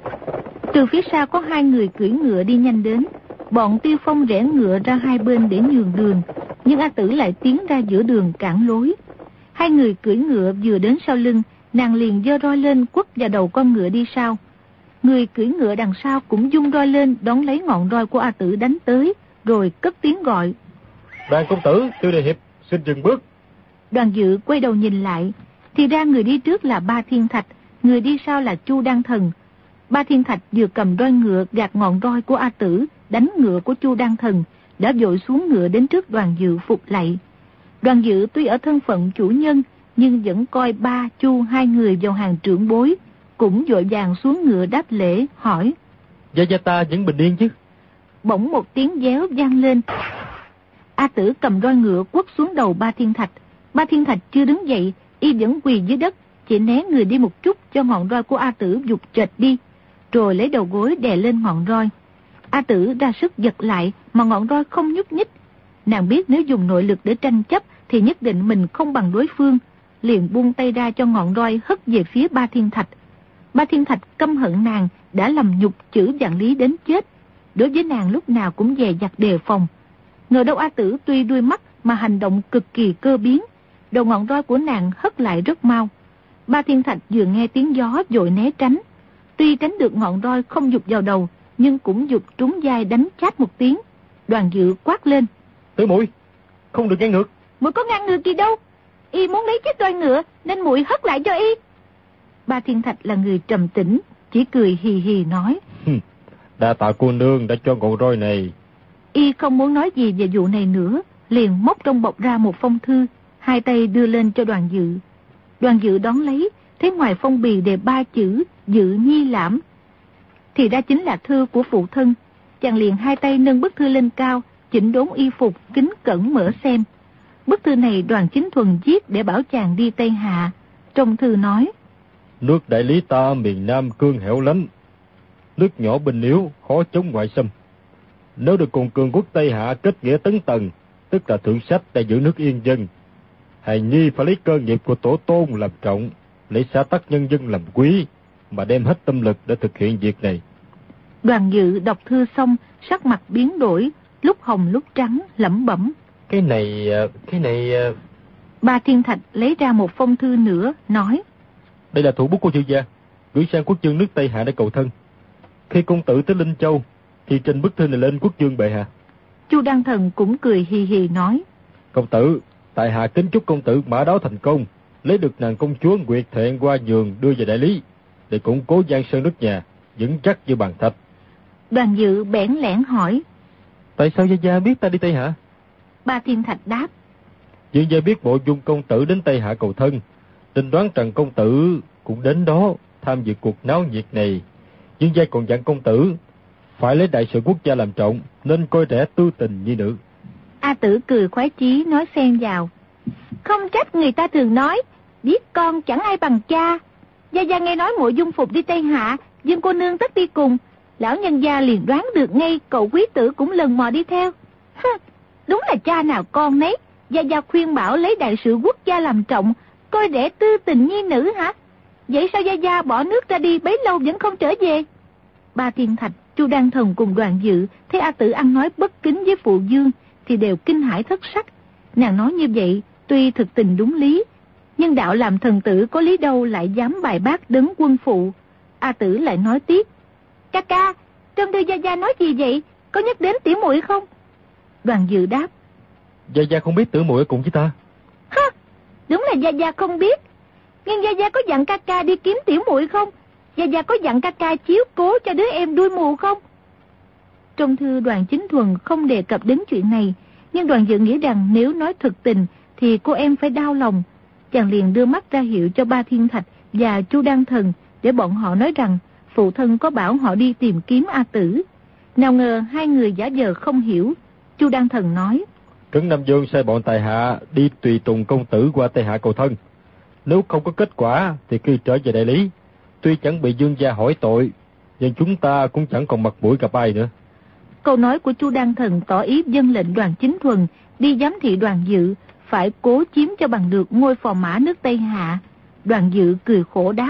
Từ phía sau có 2 người cưỡi ngựa đi nhanh đến. Bọn Tiêu Phong rẽ ngựa ra hai bên để nhường đường, nhưng A Tử lại tiến ra giữa đường cản lối. 2 người cưỡi ngựa vừa đến sau lưng, nàng liền giơ roi lên quất vào đầu con ngựa đi sau. Người cưỡi ngựa đằng sau cũng dung roi lên đón lấy ngọn roi của A Tử đánh tới, rồi cất tiếng gọi. Đoàn công tử, Tiêu Đại Hiệp, xin dừng bước. Đoàn Dự quay đầu nhìn lại, thì ra người đi trước là Ba Thiên Thạch, người đi sau là Chu Đăng Thần. Ba Thiên Thạch vừa cầm roi ngựa gạt ngọn roi của A Tử, đánh ngựa của Chu Đăng Thần, đã vội xuống ngựa đến trước Đoàn Dự phục lạy. Đoàn Dự tuy ở thân phận chủ nhân, nhưng vẫn coi Ba, Chu hai người vào hàng trưởng bối, cũng vội vàng xuống ngựa đáp lễ, hỏi. Gia ta vẫn bình yên chứ? Bỗng một tiếng réo vang lên. A Tử cầm roi ngựa quất xuống đầu Ba Thiên Thạch. Ba Thiên Thạch chưa đứng dậy, y vẫn quỳ dưới đất, chỉ né người đi một chút cho ngọn roi của A Tử vụt trệt đi, rồi lấy đầu gối đè lên ngọn roi. A Tử ra sức giật lại mà ngọn roi không nhúc nhích. Nàng biết nếu dùng nội lực để tranh chấp thì nhất định mình không bằng đối phương, liền buông tay ra cho ngọn roi hất về phía Ba Thiên Thạch. Ba Thiên Thạch căm hận nàng đã làm nhục chữ Vạn Lý đến chết, đối với nàng lúc nào cũng dè dặt đề phòng. Ngờ đâu A Tử tuy đuôi mắt mà hành động cực kỳ cơ biến, đầu ngọn roi của nàng hất lại rất mau. Ba Thiên Thạch vừa nghe tiếng gió vội né tránh, tuy tránh được ngọn roi không vụt vào đầu, nhưng cũng vụt trúng vai đánh chát một tiếng. Đoàn Dự quát lên. Tử muội, không được ngăn ngược. Muội có ngăn ngược gì đâu, y muốn lấy chiếc roi ngựa nên muội hất lại cho y. Ba Thiên Thạch là người trầm tĩnh, chỉ cười hì hì nói. Đa tạ cô nương đã cho ngọn roi này. Y không muốn nói gì về vụ này nữa, liền móc trong bọc ra một phong thư, hai tay đưa lên cho Đoàn Dự. Đoàn Dự đón lấy, thấy ngoài phong bì đề 3 chữ Dự Nhi Lãm, thì ra chính là thư của phụ thân. Chàng liền hai tay nâng bức thư lên cao, chỉnh đốn y phục, kính cẩn mở xem. Bức thư này Đoàn Chính Thuần viết để bảo chàng đi Tây Hạ. Trong thư nói: Nước Đại Lý ta miền Nam cương hẻo lánh, nước nhỏ binh yếu, khó chống ngoại xâm. Nếu được cùng cường quốc Tây Hạ kết nghĩa tấn tần, tức là thượng sách đã giữ nước yên dân. Hài nhi phải lấy cơ nghiệp của tổ tôn làm trọng, lấy xã tắc nhân dân làm quý, mà đem hết tâm lực để thực hiện việc này. Đoàn Dự đọc thư xong, sắc mặt biến đổi, lúc hồng lúc trắng, lẩm bẩm. Cái này... Ba Thiên Thạch lấy ra một phong thư nữa, nói: Đây là thủ bút của chư gia, gửi sang quốc vương nước Tây Hạ để cầu thân. Khi công tử tới Linh Châu, thì trình bức thư này lên quốc vương bệ hạ. Chu Đăng Thần cũng cười hì hì nói: Công tử, tại hạ kính chúc công tử mã đáo thành công, lấy được nàng công chúa Nguyệt Thẹn qua nhường đưa về Đại Lý, để củng cố giang sơn nước nhà, vững chắc như bàn thạch. Đoàn Dự bẽn lẽn hỏi: Tại sao gia gia biết ta đi Tây Hạ? Ba Thiên Thạch đáp: Dương gia biết mộ dung công tử đến Tây Hạ cầu thân, tin đoán rằng công tử cũng đến đó tham dự cuộc náo nhiệt này. Dương gia còn dặn công tử phải lấy đại sự quốc gia làm trọng, nên coi rẻ tư tình nhi nữ. A Tử cười khoái chí nói xen vào: Không trách người ta thường nói giết con chẳng ai bằng cha. Gia Gia nghe nói mộ dung phục đi Tây Hạ, Dương cô nương tất đi cùng. Lão nhân gia liền đoán được ngay cậu quý tử cũng lần mò đi theo. Đúng là cha nào con nấy. Gia Gia khuyên bảo lấy đại sự quốc gia làm trọng, coi để tư tình nhi nữ hả? Vậy sao Gia Gia bỏ nước ra đi bấy lâu vẫn không trở về? Ba Thiên Thạch, Chu Đăng Thần cùng Đoàn Dự thấy A Tử ăn nói bất kính với phụ dương thì đều kinh hãi thất sắc. Nàng nói như vậy tuy thực tình đúng lý, nhưng đạo làm thần tử có lý đâu lại dám bài bác đấng quân phụ. A Tử lại nói tiếp: Ca ca, trong thư Gia Gia nói gì vậy? Có nhắc đến tiểu muội không? Đoàn Dự đáp: Gia Gia không biết tiểu muội cùng với ta. Ha, đúng là Gia Gia không biết. Nhưng Gia Gia có dặn ca ca đi kiếm tiểu muội không? Gia Gia có dặn ca ca chiếu cố cho đứa em đuôi mù không? Trong thư Đoàn Chính Thuần không đề cập đến chuyện này, nhưng Đoàn Dự nghĩ rằng nếu nói thực tình thì cô em phải đau lòng. Chàng liền đưa mắt ra hiệu cho Ba Thiên Thạch và Chu Đăng Thần để bọn họ nói rằng phụ thân có bảo họ đi tìm kiếm A Tử. Nào ngờ hai người giả vờ không hiểu. Chu Đăng Thần nói: Trấn Nam Dương sai bọn tài hạ đi tùy tùng công tử qua Tây Hạ cầu thân. Nếu không có kết quả thì khi trở về Đại Lý, tuy chẳng bị Dương gia hỏi tội, nhưng chúng ta cũng chẳng còn mặt mũi gặp ai nữa. Câu nói của Chu Đăng Thần tỏ ý vâng lệnh Đoàn Chính Thuần đi giám thị Đoàn Dự, phải cố chiếm cho bằng được ngôi phò mã nước Tây Hạ. Đoàn Dự cười khổ đáp: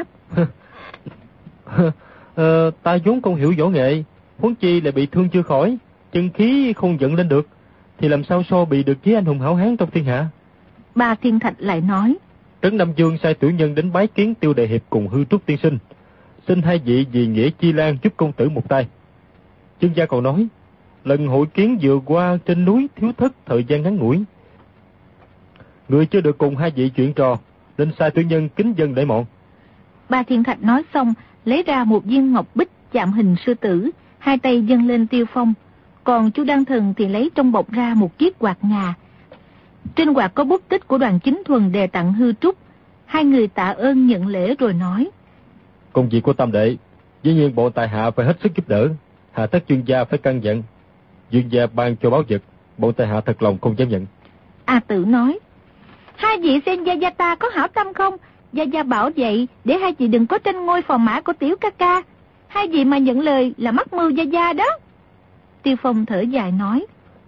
Ta vốn không hiểu võ nghệ, huống chi lại bị thương chưa khỏi, chân khí không dẫn lên được, thì làm sao so bị được với anh hùng hảo hán trong thiên hạ. Ba Thiên Thạch lại nói: Trấn Nam Dương sai tiểu nhân đến bái kiến Tiêu Đại Hiệp cùng Hư Trúc tiên sinh, xin hai vị vì nghĩa chi lan giúp công tử một tay. Chương gia còn nói, lần hội kiến vừa qua trên núi thiếu thất thời gian ngắn ngủi, người chưa được cùng hai vị chuyện trò, nên sai tiểu nhân kính dân để mọn. Ba Thiên Thạch nói xong, lấy ra một viên ngọc bích chạm hình sư tử, hai tay dâng lên Tiêu Phong. Còn Chu Đăng Thần thì lấy trong bọc ra một chiếc quạt ngà. Trên quạt có bút tích của Đoàn Chính Thuần đề tặng Hư Trúc. Hai người tạ ơn nhận lễ rồi nói, công việc của tam đệ, dĩ nhiên bọn tài hạ phải hết sức giúp đỡ. Hạ thất chuyên gia phải căn dặn, dương gia ban cho báu vật, bọn tài hạ thật lòng không dám nhận. A Tử nói, hai vị xem gia gia ta có hảo tâm không? Gia gia bảo vậy để hai vị đừng có tranh ngôi phò mã của tiểu ca ca. Hai vị mà nhận lời là mắc mưu gia gia đó. Tiêu Phong thở dài nói,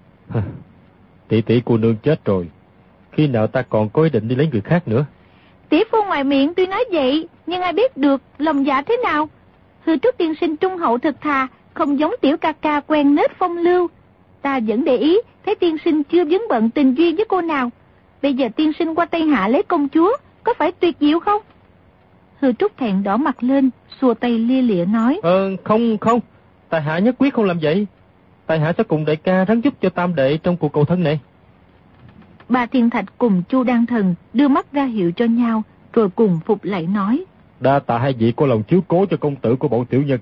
tỷ tỷ cô nương chết rồi, khi nào ta còn có ý định đi lấy người khác nữa. Tỷ phu ngoài miệng tuy nói vậy, nhưng ai biết được lòng dạ thế nào. Hư Trúc tiên sinh trung hậu thật thà, không giống tiểu ca ca quen nết phong lưu. Ta vẫn để ý, thấy tiên sinh chưa vướng bận tình duyên với cô nào. Bây giờ tiên sinh qua Tây Hạ lấy công chúa, có phải tuyệt diệu không? Hư Trúc thẹn đỏ mặt lên, xua tay lia lịa nói, Không, tài hạ nhất quyết không làm vậy. Tài hạ sẽ cùng đại ca ráng giúp cho tam đệ trong cuộc cầu thân này. Ba Thiên Thạch cùng Chu Đăng Thần đưa mắt ra hiệu cho nhau, rồi cùng phục lạy nói, đa tạ hai vị có lòng chiếu cố cho công tử của bọn tiểu nhân.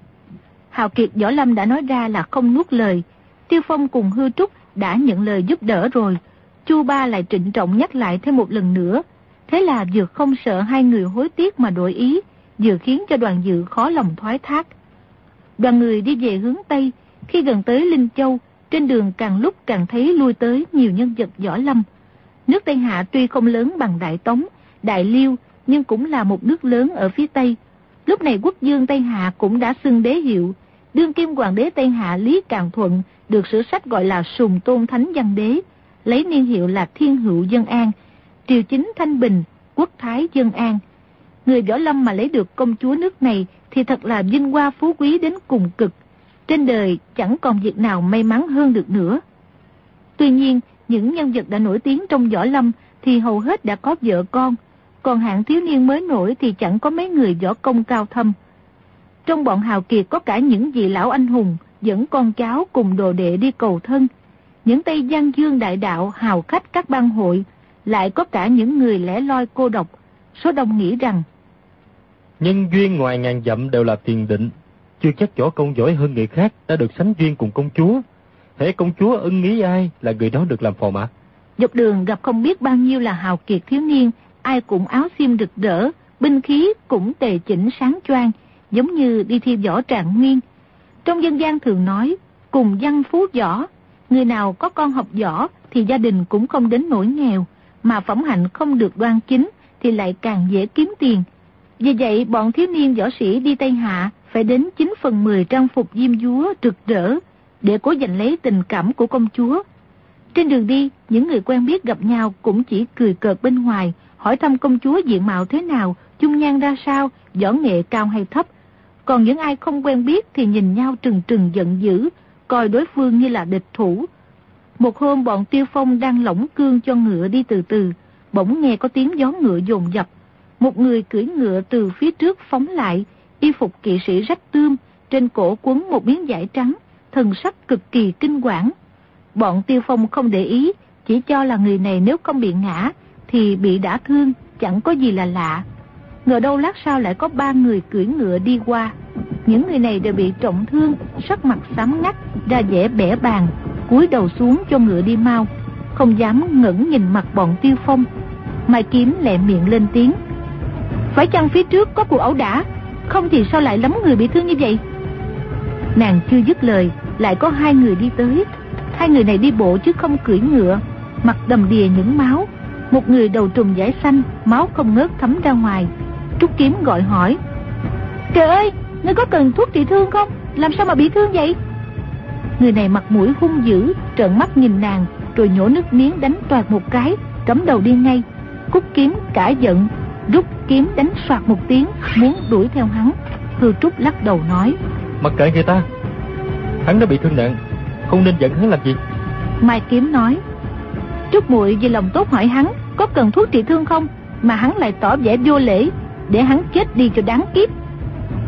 Hào kiệt Võ Lâm đã nói ra là không nuốt lời. Tiêu Phong cùng Hư Trúc đã nhận lời giúp đỡ rồi. Chu Ba lại trịnh trọng nhắc lại thêm một lần nữa. Thế là vừa không sợ hai người hối tiếc mà đổi ý, vừa khiến cho Đoàn Dự khó lòng thoái thác. Đoàn người đi về hướng Tây. Khi gần tới Linh Châu, trên đường càng lúc càng thấy lui tới nhiều nhân vật võ lâm. Nước Tây Hạ tuy không lớn bằng Đại Tống, Đại Liêu, nhưng cũng là một nước lớn ở phía Tây. Lúc này quốc dương Tây Hạ cũng đã xưng đế hiệu. Đương kim hoàng đế Tây Hạ Lý Càn Thuận được sử sách gọi là Sùng Tôn Thánh Văn Đế, lấy niên hiệu là Thiên Hữu Dân An, triều chính thanh bình, quốc thái dân an. Người võ lâm mà lấy được công chúa nước này thì thật là vinh hoa phú quý đến cùng cực. Trên đời chẳng còn việc nào may mắn hơn được nữa. Tuy nhiên, những nhân vật đã nổi tiếng trong võ lâm thì hầu hết đã có vợ con, còn hạng thiếu niên mới nổi thì chẳng có mấy người võ công cao thâm. Trong bọn hào kiệt có cả những vị lão anh hùng dẫn con cháu cùng đồ đệ đi cầu thân, những Tây Giang Dương đại đạo hào khách các bang hội, lại có cả những người lẻ loi cô độc. Số đông nghĩ rằng nhân duyên ngoài ngàn dặm đều là tiền định, chưa chắc võ công giỏi hơn người khác đã được sánh duyên cùng công chúa. Hễ công chúa ưng ý ai là người đó được làm phò mã. Dọc đường gặp không biết bao nhiêu là hào kiệt thiếu niên, ai cũng áo xiêm rực rỡ, binh khí cũng tề chỉnh sáng choang, giống như đi thi võ trạng nguyên. Trong dân gian thường nói, cùng văn phú võ, người nào có con học võ thì gia đình cũng không đến nỗi nghèo, mà phẩm hạnh không được đoan chính thì lại càng dễ kiếm tiền. Vì vậy bọn thiếu niên võ sĩ đi Tây Hạ phải đến 9/10 trang phục diêm dúa rực rỡ để cố giành lấy tình cảm của công chúa. Trên đường đi, những người quen biết gặp nhau cũng chỉ cười cợt bên ngoài, hỏi thăm công chúa diện mạo thế nào, dung nhan ra sao, võ nghệ cao hay thấp. Còn những ai không quen biết thì nhìn nhau trừng trừng giận dữ, coi đối phương như là địch thủ. Một hôm bọn Tiêu Phong đang lỏng cương cho ngựa đi từ từ, bỗng nghe có tiếng gió ngựa dồn dập. Một người cưỡi ngựa từ phía trước phóng lại, y phục kỵ sĩ rách tươm, trên cổ quấn một miếng vải trắng, thần sắc cực kỳ kinh quản. Bọn Tiêu Phong không để ý, chỉ cho là người này nếu không bị ngã thì bị đả thương, chẳng có gì là lạ. Ngờ đâu lát sau lại có 3 người cưỡi ngựa đi qua. Những người này đều bị trọng thương, sắc mặt xám ngắt, ra vẻ bẽ bàng, cúi đầu xuống cho ngựa đi mau, không dám ngẩng nhìn mặt bọn Tiêu Phong. Mai Kiếm lẹ miệng lên tiếng, phải chăng phía trước có cuộc ẩu đả? Không thì sao lại lắm người bị thương như vậy? Nàng chưa dứt lời, lại có 2 người đi tới. 2 người này đi bộ chứ không cưỡi ngựa, mặt đầm đìa những máu. Một người đầu trùm vải xanh, máu không ngớt thấm ra ngoài. Trúc Kiếm gọi hỏi, trời ơi, ngươi có cần thuốc trị thương không? Làm sao mà bị thương vậy? Người này mặt mũi hung dữ, trợn mắt nhìn nàng, rồi nhổ nước miếng đánh toạc một cái, cắm đầu đi ngay. Cúc Kiếm cả giận, rút kiếm đánh soạt một tiếng, muốn đuổi theo hắn. Hư Trúc lắc đầu nói, mặc kệ người ta, hắn đã bị thương nặng, không nên giận hắn làm gì. Mai Kiếm nói, Trúc muội vì lòng tốt hỏi hắn có cần thuốc trị thương không, mà hắn lại tỏ vẻ vô lễ, để hắn chết đi cho đáng kiếp.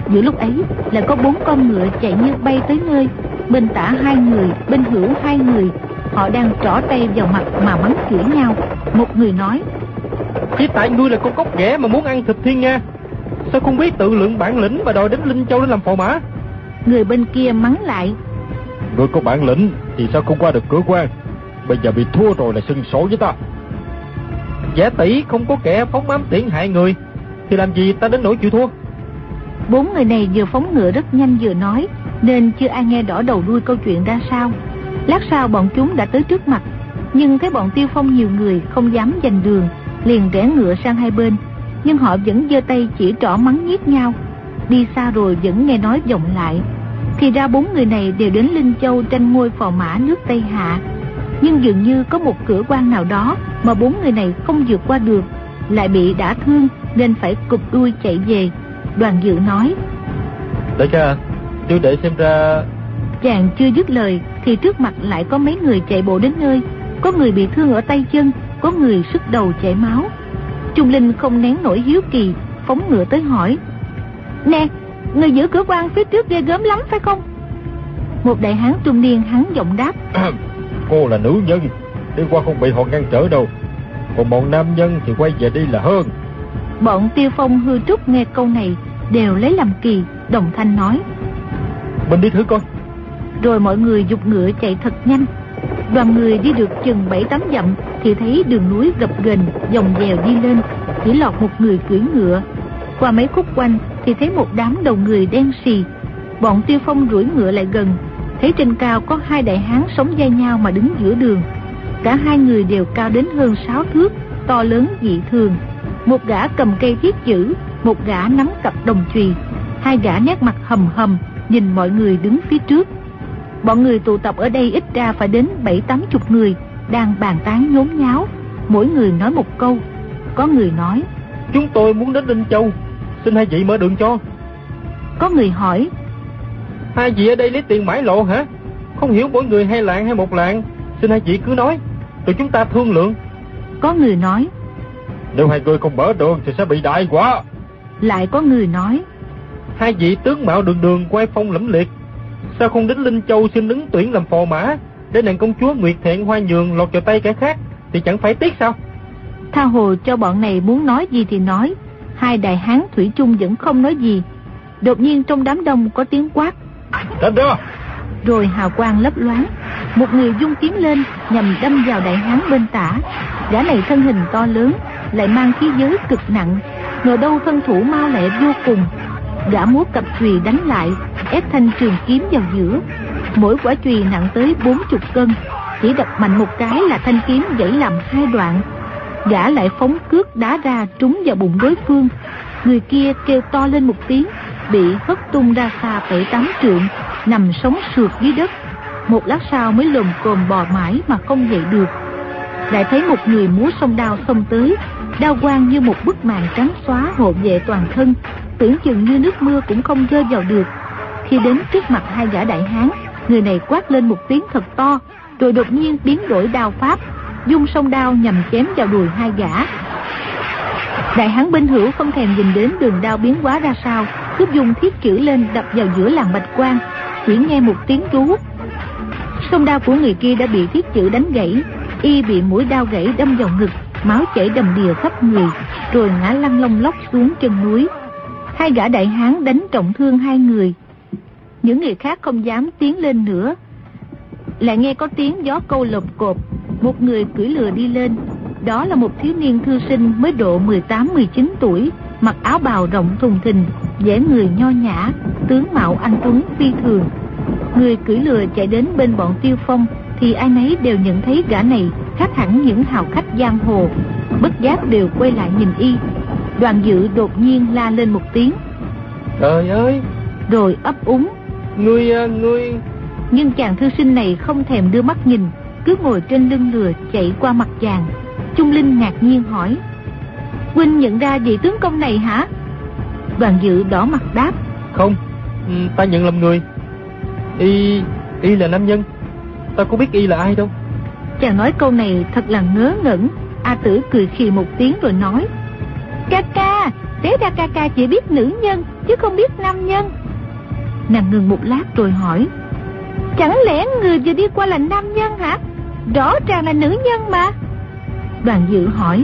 Giữa lúc ấy lại có 4 con ngựa chạy như bay tới nơi. Bên tả 2 người, bên hữu 2 người. Họ đang trỏ tay vào mặt mà mắng chửi nhau. Một người nói: chỉ tại ngươi là con cóc ghẻ mà muốn ăn thịt Thiên Nga, sao không biết tự lượng bản lĩnh và đòi đến Linh Châu để làm phò mã? Người bên kia mắng lại: ngươi có bản lĩnh thì sao không qua được cửa quan, bây giờ bị thua rồi là xưng sổ với ta. Giả tỷ không có kẻ phóng ám tiễn hại người thì làm gì ta đến nỗi chịu thua. 4 người này vừa phóng ngựa rất nhanh vừa nói, nên chưa ai nghe rõ đầu đuôi câu chuyện ra sao. Lát sau bọn chúng đã tới trước mặt, nhưng thấy bọn Tiêu Phong nhiều người không dám giành đường, liền rẽ ngựa sang hai bên. Nhưng họ vẫn giơ tay chỉ trỏ mắng nhiếc nhau. Đi xa rồi vẫn nghe nói vọng lại. Thì ra 4 người này đều đến Linh Châu tranh ngôi phò mã nước Tây Hạ. Nhưng dường như có một cửa quan nào đó mà 4 người này không vượt qua được, lại bị đả thương nên phải cụp đuôi chạy về. Đoàn Dự nói: đại ca, chưa để xem ra. Chàng chưa dứt lời thì trước mặt lại có mấy người chạy bộ đến nơi. Có người bị thương ở tay chân, có người sứt đầu chảy máu. Trung Linh không nén nổi hiếu kỳ, phóng ngựa tới hỏi: nè, người giữ cửa quan phía trước ghê gớm lắm phải không? Một đại hán trung niên hắn giọng đáp: cô là nữ nhân, đi qua không bị họ ngăn trở đâu, còn bọn nam nhân thì quay về đi là hơn. Bọn Tiêu Phong Hư Trúc nghe câu này đều lấy làm kỳ, đồng thanh nói: mình đi thử coi. Rồi mọi người giục ngựa chạy thật nhanh. Đoàn người đi được chừng 7-8 dặm thì thấy đường núi gập ghềnh dòng dèo đi lên, chỉ lọt một người cưỡi ngựa. Qua mấy khúc quanh thì thấy một đám đầu người đen xì. Bọn Tiêu Phong đuổi ngựa lại gần, thấy trên cao có 2 đại hán sống vai nhau mà đứng giữa đường. Cả 2 người đều cao đến hơn 6 thước, to lớn dị thường. Một gã cầm cây thiết chữ, một gã nắm cặp đồng chùy. 2 gã nét mặt hầm hầm nhìn mọi người đứng phía trước. Bọn người tụ tập ở đây ít ra phải đến 7-80 người, đang bàn tán nhốn nháo, mỗi người nói một câu. Có người nói: chúng tôi muốn đến Linh Châu, xin hai vị mở đường cho. Có người hỏi: hai vị ở đây lấy tiền mãi lộ hả? Không hiểu mỗi người 2 lạng hay 1 lạng, xin hai vị cứ nói, rồi chúng ta thương lượng. Có người nói: nếu hai người không mở đường thì sẽ bị đại quả. Lại có người nói: hai vị tướng mạo đường đường quay phong lẫm liệt, sao không đến Linh Châu xin ứng tuyển làm phò mã, để nàng công chúa Nguyệt Thẹn Hoa Nhường lọt vào tay kẻ khác thì chẳng phải tiếc sao? Tha hồ cho bọn này muốn nói gì thì nói. 2 đại hán thủy chung vẫn không nói gì. Đột nhiên trong đám đông có tiếng quát: đánh đó! Rồi hào quang lấp loáng, một người dung kiếm lên nhằm đâm vào đại hán bên tả. Gã này thân hình to lớn, lại mang khí giới cực nặng, ngờ đâu thân thủ mau lẹ vô cùng. Gã múa cặp chùy đánh lại, ép thanh trường kiếm vào giữa. Mỗi quả chùy nặng tới 40 cân, chỉ đập mạnh một cái là thanh kiếm gãy làm 2 đoạn. Gã lại phóng cước đá ra trúng vào bụng đối phương. Người kia kêu to lên một tiếng, bị hất tung ra xa 7-8 trượng, nằm sống sượt dưới đất. Một lát sau mới lồm cồm bò mãi mà không dậy được. Lại thấy một người múa song đao xông tới, đao quang như một bức màn trắng xóa hộ vệ toàn thân, tưởng chừng như nước mưa cũng không rơi vào được. Khi đến trước mặt 2 gã đại hán, người này quát lên một tiếng thật to, rồi đột nhiên biến đổi đao pháp, dung song đao nhằm chém vào đùi 2 gã. Đại hán bên hữu không thèm nhìn đến đường đao biến hóa ra sao, cướp dùng thiết chữ lên đập vào giữa làn bạch quang. Chỉ nghe một tiếng rú, song đao của người kia đã bị thiết chữ đánh gãy, y bị mũi đao gãy đâm vào ngực, máu chảy đầm đìa khắp người, rồi ngã lăn lông lóc xuống chân núi. 2 gã đại hán đánh trọng thương 2 người. Những người khác không dám tiến lên nữa. Lại nghe có tiếng gió câu lộp cộp, một người cưỡi lừa đi lên. Đó là một thiếu niên thư sinh mới độ 18-19 tuổi, mặc áo bào rộng thùng thình, vẻ người nho nhã, tướng mạo anh tuấn phi thường. Người cưỡi lừa chạy đến bên bọn Tiêu Phong thì ai nấy đều nhận thấy gã này khác hẳn những hào khách giang hồ, bất giác đều quay lại nhìn y. Đoàn Dự đột nhiên la lên một tiếng: trời ơi! Rồi ấp úng: Ngươi... Nhưng chàng thư sinh này không thèm đưa mắt nhìn, cứ ngồi trên lưng lừa chạy qua mặt chàng. Trung Linh ngạc nhiên hỏi: huynh nhận ra vị tướng công này hả? Đoàn Dự đỏ mặt đáp: không, ta nhận lầm người. Y là nam nhân, ta có biết y là ai đâu. Chàng nói câu này thật là ngớ ngẩn. A Tử cười khì một tiếng rồi nói: ca ca, té ra ca ca chỉ biết nữ nhân, chứ không biết nam nhân. Nàng ngừng một lát rồi hỏi: Chẳng lẽ người vừa đi qua là nam nhân hả? Rõ ràng là nữ nhân mà. Đoàn Dự hỏi: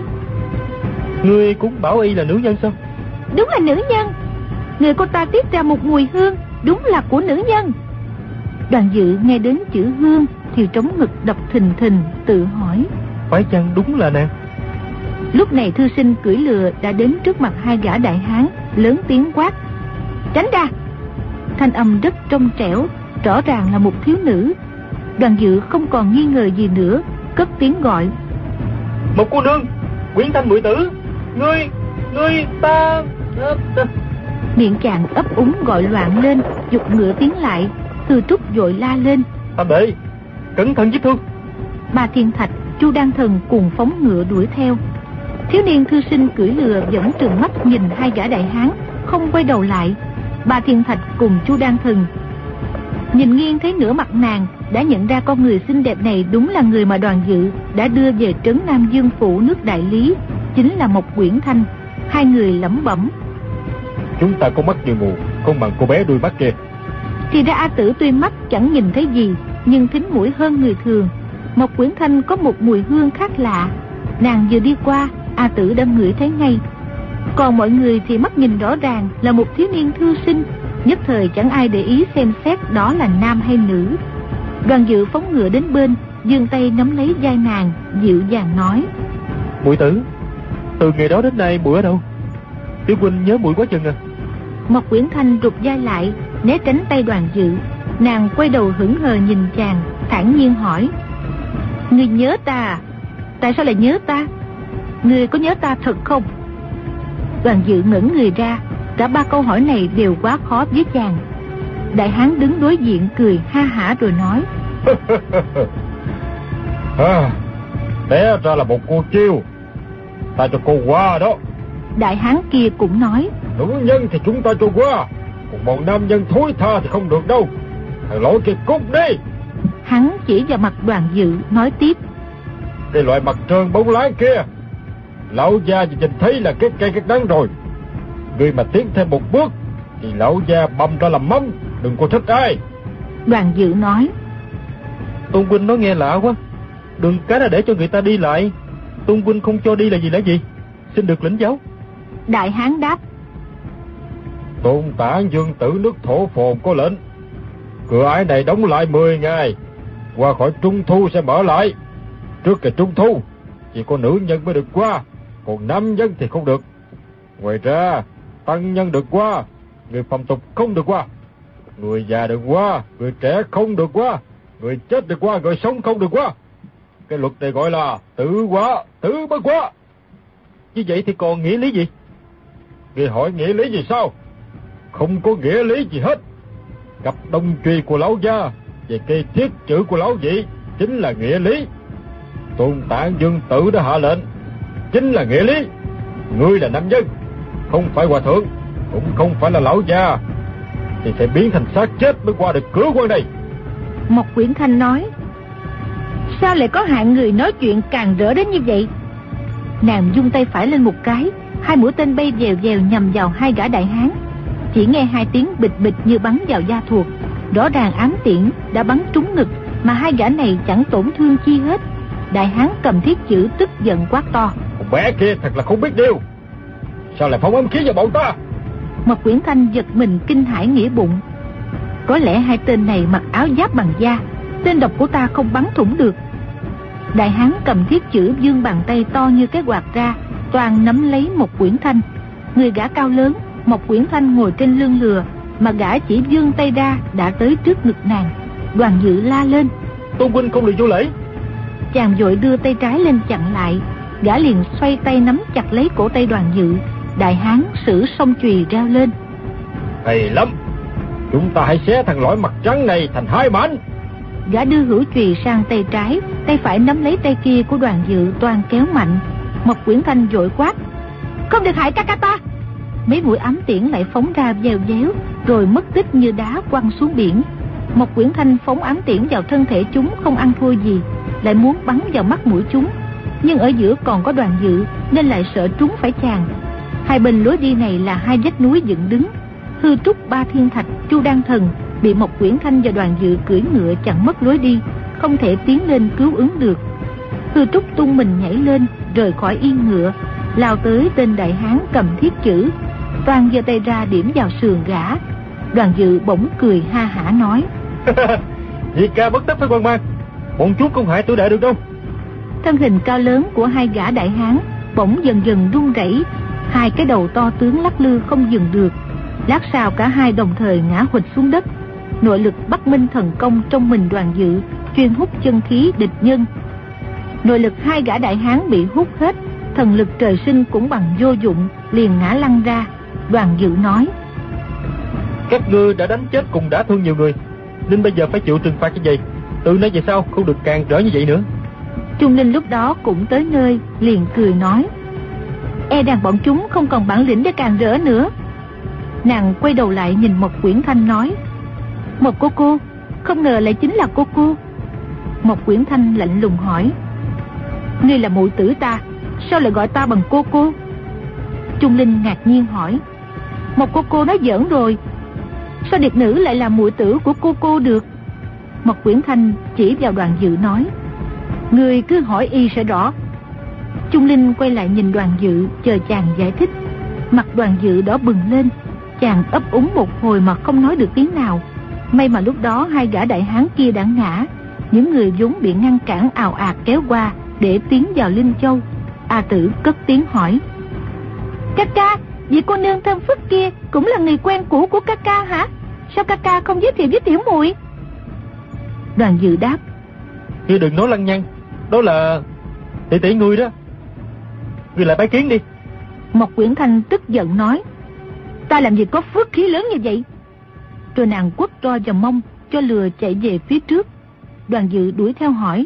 Ngươi cũng bảo y là nữ nhân sao? Đúng là nữ nhân. Người cô ta tiết ra một mùi hương, đúng là của nữ nhân. Đoàn Dự nghe đến chữ hương thì trống ngực đập thình thình, tự hỏi: Phải chăng đúng là nàng? Lúc này thư sinh cưỡi lừa đã đến trước mặt hai gã đại hán, lớn tiếng quát: Tránh ra! Thanh âm rất trong trẻo, rõ ràng là một thiếu nữ. Đoàn Dự không còn nghi ngờ gì nữa, cất tiếng gọi: Một cô nương, Quyển Thanh muội tử, ngươi ta. Miệng chàng ấp úng gọi loạn lên, giục ngựa tiến lại. Thư Trúc vội la lên: Tam đệ, cẩn thận vết thương. Ba Thiên Thạch, Chu Đan Thần cùng phóng ngựa đuổi theo. Thiếu niên thư sinh cưỡi lừa vẫn trừng mắt nhìn hai gã đại hán, không quay đầu lại. Ba Thiên Thạch cùng Chu Đan Thần nhìn nghiêng thấy nửa mặt nàng, đã nhận ra con người xinh đẹp này đúng là người mà Đoàn Dự đã đưa về trấn Nam Dương Phủ nước Đại Lý, chính là Mộc Quyển Thanh. Hai người lẩm bẩm: Chúng ta có mắt như mù, không bằng cô bé đuôi mắt kia. Thì ra A Tử tuy mắt chẳng nhìn thấy gì, nhưng thính mũi hơn người thường. Mộc Quyển Thanh có một mùi hương khác lạ, nàng vừa đi qua, A Tử đã ngửi thấy ngay. Còn mọi người thì mắt nhìn rõ ràng là một thiếu niên thư sinh, nhất thời chẳng ai để ý xem xét đó là nam hay nữ. Đoàn Dự phóng ngựa đến bên, giương tay nắm lấy vai nàng, dịu dàng nói: Muội tử, từ ngày đó đến nay muội ở đâu? Tiểu huynh nhớ muội quá chừng à. Mộc Quyển Thanh rụt vai lại, né tránh tay Đoàn Dự. Nàng quay đầu hững hờ nhìn chàng, thản nhiên hỏi: Ngươi nhớ ta à? Tại sao lại nhớ ta? Ngươi có nhớ ta thật không? Đoàn Dự ngẩng người ra, cả ba câu hỏi này đều quá khó với chàng. Đại hán đứng đối diện cười ha hả rồi nói: Té ra là một cô chiêu, ta cho cô qua đó. Đại hán kia cũng nói: Nữ nhân thì chúng ta cho qua, còn bọn nam nhân thối tha thì không được đâu. Thằng lỗi kia cút đi. Hắn chỉ vào mặt Đoàn Dự nói tiếp: Cái loại mặt trơn bóng láng kia, lão gia chỉ nhìn thấy là cái cây cái đắng rồi. Người mà tiến thêm một bước thì lão gia bầm ra làm mắm, đừng có thích ai. Đoàn Dự nói: Tôn huynh nói nghe lạ quá, đường cái là để cho người ta đi lại, Tôn huynh không cho đi là gì? Xin được lĩnh giáo. Đại hán đáp: Tôn Tả Dương tử nước Thổ Phồn có lệnh, cửa ải này đóng lại 10 ngày, qua khỏi Trung Thu sẽ mở lại. Trước ngày Trung Thu chỉ có nữ nhân mới được qua, còn nam nhân thì không được. Ngoài ra tăng nhân được qua, người phàm tục không được qua. Người già được qua, người trẻ không được qua, người chết được qua, người sống không được qua. Cái luật này gọi là tự qua, tự bất qua. Như vậy thì còn nghĩa lý gì? Người hỏi nghĩa lý gì sao? Không có nghĩa lý gì hết. Cặp đông truy của lão gia về cây thiết chữ của lão dị chính là nghĩa lý. Tôn Tạng Dương tử đã hạ lệnh, chính là nghĩa lý. Ngươi là nam nhân, không phải hòa thượng, cũng không phải là lão gia, thì phải biến thành xác chết mới qua được cửa quan này. Mộc Quyển Thanh nói: Sao lại có hạng người nói chuyện càng rỡ đến như vậy? Nàng dung tay phải lên một cái, hai mũi tên bay vèo vèo nhằm vào hai gã đại hán. Chỉ nghe hai tiếng bịch bịch như bắn vào da thuộc, rõ ràng ám tiễn đã bắn trúng ngực, mà hai gã này chẳng tổn thương chi hết. Đại hán cầm thiết chữ tức giận quát to: Con bé kia thật là không biết điều, sao lại phóng ám khí vào bọn ta? Mộc Quyển Thanh giật mình kinh hãi nghĩ bụng: có lẽ hai tên này mặc áo giáp bằng da, tên độc của ta không bắn thủng được. Đại hán cầm thiết chữ vươn bàn tay to như cái quạt ra, toàn nắm lấy Mộc Quyển Thanh. Người gã cao lớn, Mộc Quyển Thanh ngồi trên lưng lừa, mà gã chỉ vươn tay ra đã tới trước ngực nàng. Đoàn Dự la lên: Tôn huynh không được vô lễ. Chàng vội đưa tay trái lên chặn lại, gã liền xoay tay nắm chặt lấy cổ tay Đoàn Dự. Đại hán sử song chùy reo lên: Hay lắm, chúng ta hãy xé thằng lõi mặt trắng này thành hai mảnh. Gã đưa hữu chùy sang tay trái, tay phải nắm lấy tay kia của Đoàn Dự toàn kéo mạnh. Mộc Quyển Thanh vội quát: Không được hại ca ca ta. Mấy mũi ám tiễn lại phóng ra vèo véo, rồi mất tích như đá quăng xuống biển. Mộc Quyển Thanh phóng ám tiễn vào thân thể chúng không ăn thua gì, lại muốn bắn vào mắt mũi chúng, nhưng ở giữa còn có Đoàn Dự nên lại sợ trúng phải chàng. Hai bên lối đi này là hai vách núi dựng đứng, Hư Trúc, Ba Thiên Thạch, Chu Đan Thần bị Mộc Quyển Thanh và Đoàn Dự cưỡi ngựa chặn mất lối đi, không thể tiến lên cứu ứng được. Hư Trúc tung mình nhảy lên, rời khỏi yên ngựa, lao tới tên đại hán cầm thiết chữ, toan giơ tay ra điểm vào sườn gã. Đoàn Dự bỗng cười ha hả nói: Việc ca bất tất phải quan mang, bọn chúng không hại tôi đệ được đâu. Thân hình cao lớn của hai gã đại hán bỗng dần dần run rẩy, hai cái đầu to tướng lắc lư không dừng được. Lát sau cả hai đồng thời ngã huỵch xuống đất. Nội lực Bắc Minh thần công trong mình Đoàn Dự chuyên hút chân khí địch nhân. Nội lực hai gã đại hán bị hút hết, thần lực trời sinh cũng bằng vô dụng, liền ngã lăn ra. Đoàn Dự nói: Các ngươi đã đánh chết cùng đã thương nhiều người, nên bây giờ phải chịu trừng phạt như vậy. Từ nay về sau không được càn rỡ như vậy nữa. Trung Linh lúc đó cũng tới nơi, liền cười nói: E rằng bọn chúng không còn bản lĩnh để càn rỡ nữa. Nàng quay đầu lại nhìn Mộc Quyển Thanh nói: Mộc cô, không ngờ lại chính là cô. Mộc Quyển Thanh lạnh lùng hỏi: Ngươi là muội tử ta, sao lại gọi ta bằng cô? Trung Linh ngạc nhiên hỏi: Mộc cô nói giỡn rồi, sao điệp nữ lại là muội tử của cô được? Mộc Quyển Thanh chỉ vào Đoàn Dự nói: Ngươi cứ hỏi y sẽ rõ. Trung Linh quay lại nhìn Đoàn Dự chờ chàng giải thích. Mặt Đoàn Dự đỏ bừng lên, chàng ấp úng một hồi mà không nói được tiếng nào. May mà lúc đó hai gã đại hán kia đã ngã, những người vốn bị ngăn cản ào ạt kéo qua để tiến vào Linh Châu. A Tử cất tiếng hỏi: Ca, vị cô nương thơm phức kia cũng là người quen cũ của ca hả? Sao ca không giới thiệu với tiểu muội? Đoàn Dự đáp: Ngươi đừng nói lăng nhăng, đó là tỷ ngươi đó. Ngươi lại bái kiến đi. Mộc Quyển Thanh tức giận nói: Ta làm gì có phước khí lớn như vậy? Rồi nàng quất roi vào mông cho lừa chạy về phía trước. Đoàn Dự đuổi theo hỏi: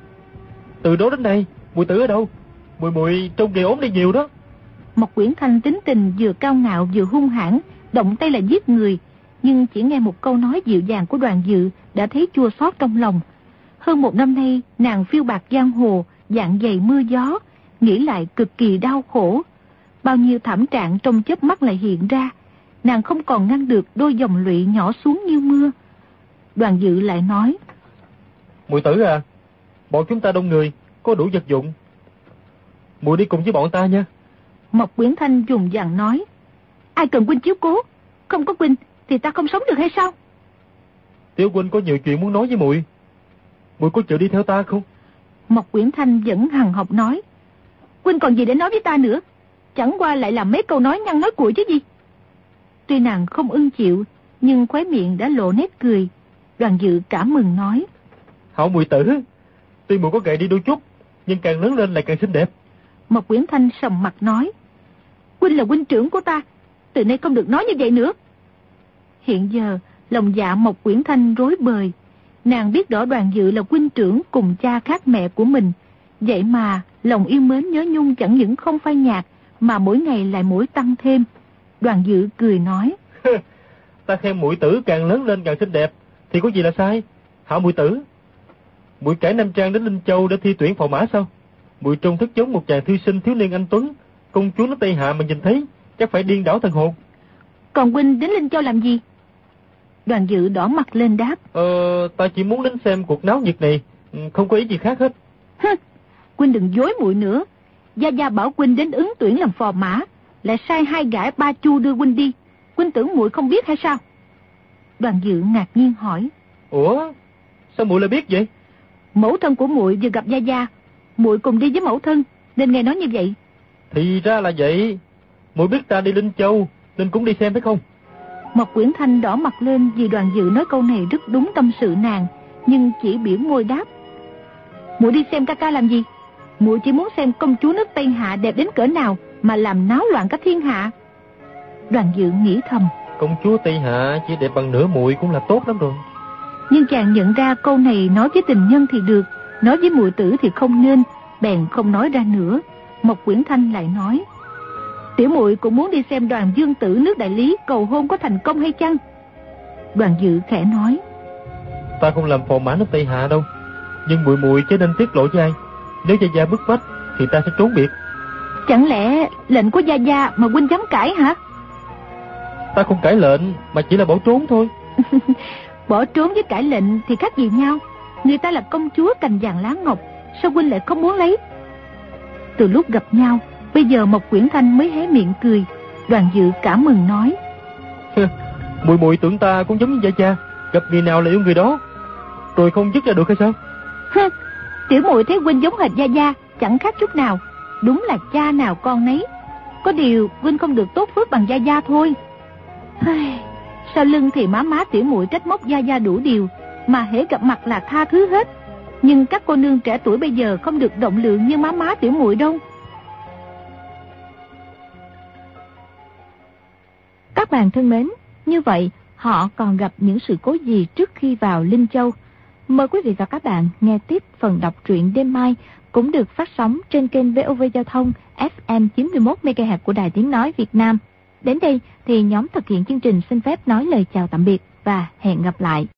Từ đó đến nay muội tử ở đâu? Muội trông ghê ốm đi nhiều đó. Mộc Quyển Thanh tính tình vừa cao ngạo vừa hung hãn, động tay là giết người, nhưng chỉ nghe một câu nói dịu dàng của Đoàn Dự đã thấy chua xót trong lòng. Hơn một năm nay nàng phiêu bạt giang hồ, dạng dày mưa gió, nghĩ lại cực kỳ đau khổ. Bao nhiêu thảm trạng trong chớp mắt lại hiện ra, nàng không còn ngăn được đôi dòng lụy nhỏ xuống như mưa. Đoàn Dự lại nói: Muội tử à, bọn chúng ta đông người, có đủ vật dụng, muội đi cùng với bọn ta nha. Mộc Quyển Thanh dùng dằn nói: Ai cần huynh chiếu cố, không có huynh thì ta không sống được hay sao? Tiểu huynh có nhiều chuyện muốn nói với muội, muội có chịu đi theo ta không? Mộc Quyển Thanh vẫn hằng học nói: Huynh còn gì để nói với ta nữa, chẳng qua lại làm mấy câu nói nhăn nói cuội chứ gì. Tuy nàng không ưng chịu, nhưng khóe miệng đã lộ nét cười. Đoàn Dự cảm mừng nói: Hảo muội tử, tuy muội có gầy đi đôi chút, nhưng càng lớn lên lại càng xinh đẹp. Mộc Quyển Thanh sầm mặt nói: Huynh là huynh trưởng của ta, từ nay không được nói như vậy nữa. Hiện giờ lòng dạ Mộc Quyển Thanh rối bời. Nàng biết rõ Đoàn Dự là huynh trưởng cùng cha khác mẹ của mình, vậy mà lòng yêu mến nhớ nhung chẳng những không phai nhạt, mà mỗi ngày lại mỗi tăng thêm. Đoàn Dự cười nói: Ta khen muội tử càng lớn lên càng xinh đẹp thì có gì là sai? Hảo muội tử, muội cải Nam Trang đến Linh Châu để thi tuyển phò mã sao? Muội trông thức giống một chàng thư sinh thiếu niên anh tuấn, công chúa nước Tây Hạ mà nhìn thấy chắc phải điên đảo thần hồn. Còn huynh đến Linh Châu làm gì? Đoàn Dự đỏ mặt lên đáp: Ta chỉ muốn đến xem cuộc náo nhiệt này, không có ý gì khác hết. Huynh đừng dối muội nữa. Gia bảo huynh đến ứng tuyển làm phò mã, lại sai hai gã Ba Chu đưa huynh đi. Huynh tưởng muội không biết hay sao? Đoàn Dự ngạc nhiên hỏi: Ủa, sao muội lại biết vậy? Mẫu thân của muội vừa gặp Gia, muội cùng đi với mẫu thân nên nghe nói như vậy. Thì ra là vậy. Muội biết ta đi Linh Châu nên cũng đi xem phải không? Mộc Quyển Thanh đỏ mặt lên vì Đoàn Dự nói câu này rất đúng tâm sự nàng, nhưng chỉ biểu môi đáp: Muội đi xem ca làm gì? Muội chỉ muốn xem công chúa nước Tây Hạ đẹp đến cỡ nào mà làm náo loạn cả thiên hạ. Đoàn Dự nghĩ thầm: Công chúa Tây Hạ chỉ đẹp bằng nửa muội cũng là tốt lắm rồi. Nhưng chàng nhận ra câu này nói với tình nhân thì được, nói với muội tử thì không nên, bèn không nói ra nữa. Mộc Quyển Thanh lại nói: Tiểu muội cũng muốn đi xem Đoàn Dương tử nước Đại Lý cầu hôn có thành công hay chăng? Đoàn Dự khẽ nói: Ta không làm phò mã nước Tây Hạ đâu, nhưng muội chứ nên tiết lộ với ai. Nếu Gia bức bách thì ta sẽ trốn biệt. Chẳng lẽ lệnh của Gia mà huynh dám cãi hả? Ta không cãi lệnh, mà chỉ là bỏ trốn thôi. Bỏ trốn với cãi lệnh thì khác gì nhau. Người ta là công chúa cành vàng lá ngọc, sao huynh lại không muốn lấy? Từ lúc gặp nhau, bây giờ Mộc Quyển Thanh mới hé miệng cười. Đoàn Dự cảm mừng nói: Muội muội tưởng ta cũng giống như Gia Gia, gặp người nào là yêu người đó, rồi không dứt ra được hay sao? Tiểu muội thấy huynh giống hệt Gia Gia, chẳng khác chút nào. Đúng là cha nào con nấy. Có điều huynh không được tốt phước bằng Gia Gia thôi. Sau lưng thì má tiểu muội trách móc Gia Gia đủ điều, mà hễ gặp mặt là tha thứ hết. Nhưng các cô nương trẻ tuổi bây giờ không được động lượng như má tiểu muội đâu. Các bạn thân mến, như vậy họ còn gặp những sự cố gì trước khi vào Linh Châu? Mời quý vị và các bạn nghe tiếp phần đọc truyện đêm mai, cũng được phát sóng trên kênh VOV Giao thông FM 91 MHz của Đài Tiếng nói Việt Nam. Đến đây thì nhóm thực hiện chương trình xin phép nói lời chào tạm biệt và hẹn gặp lại.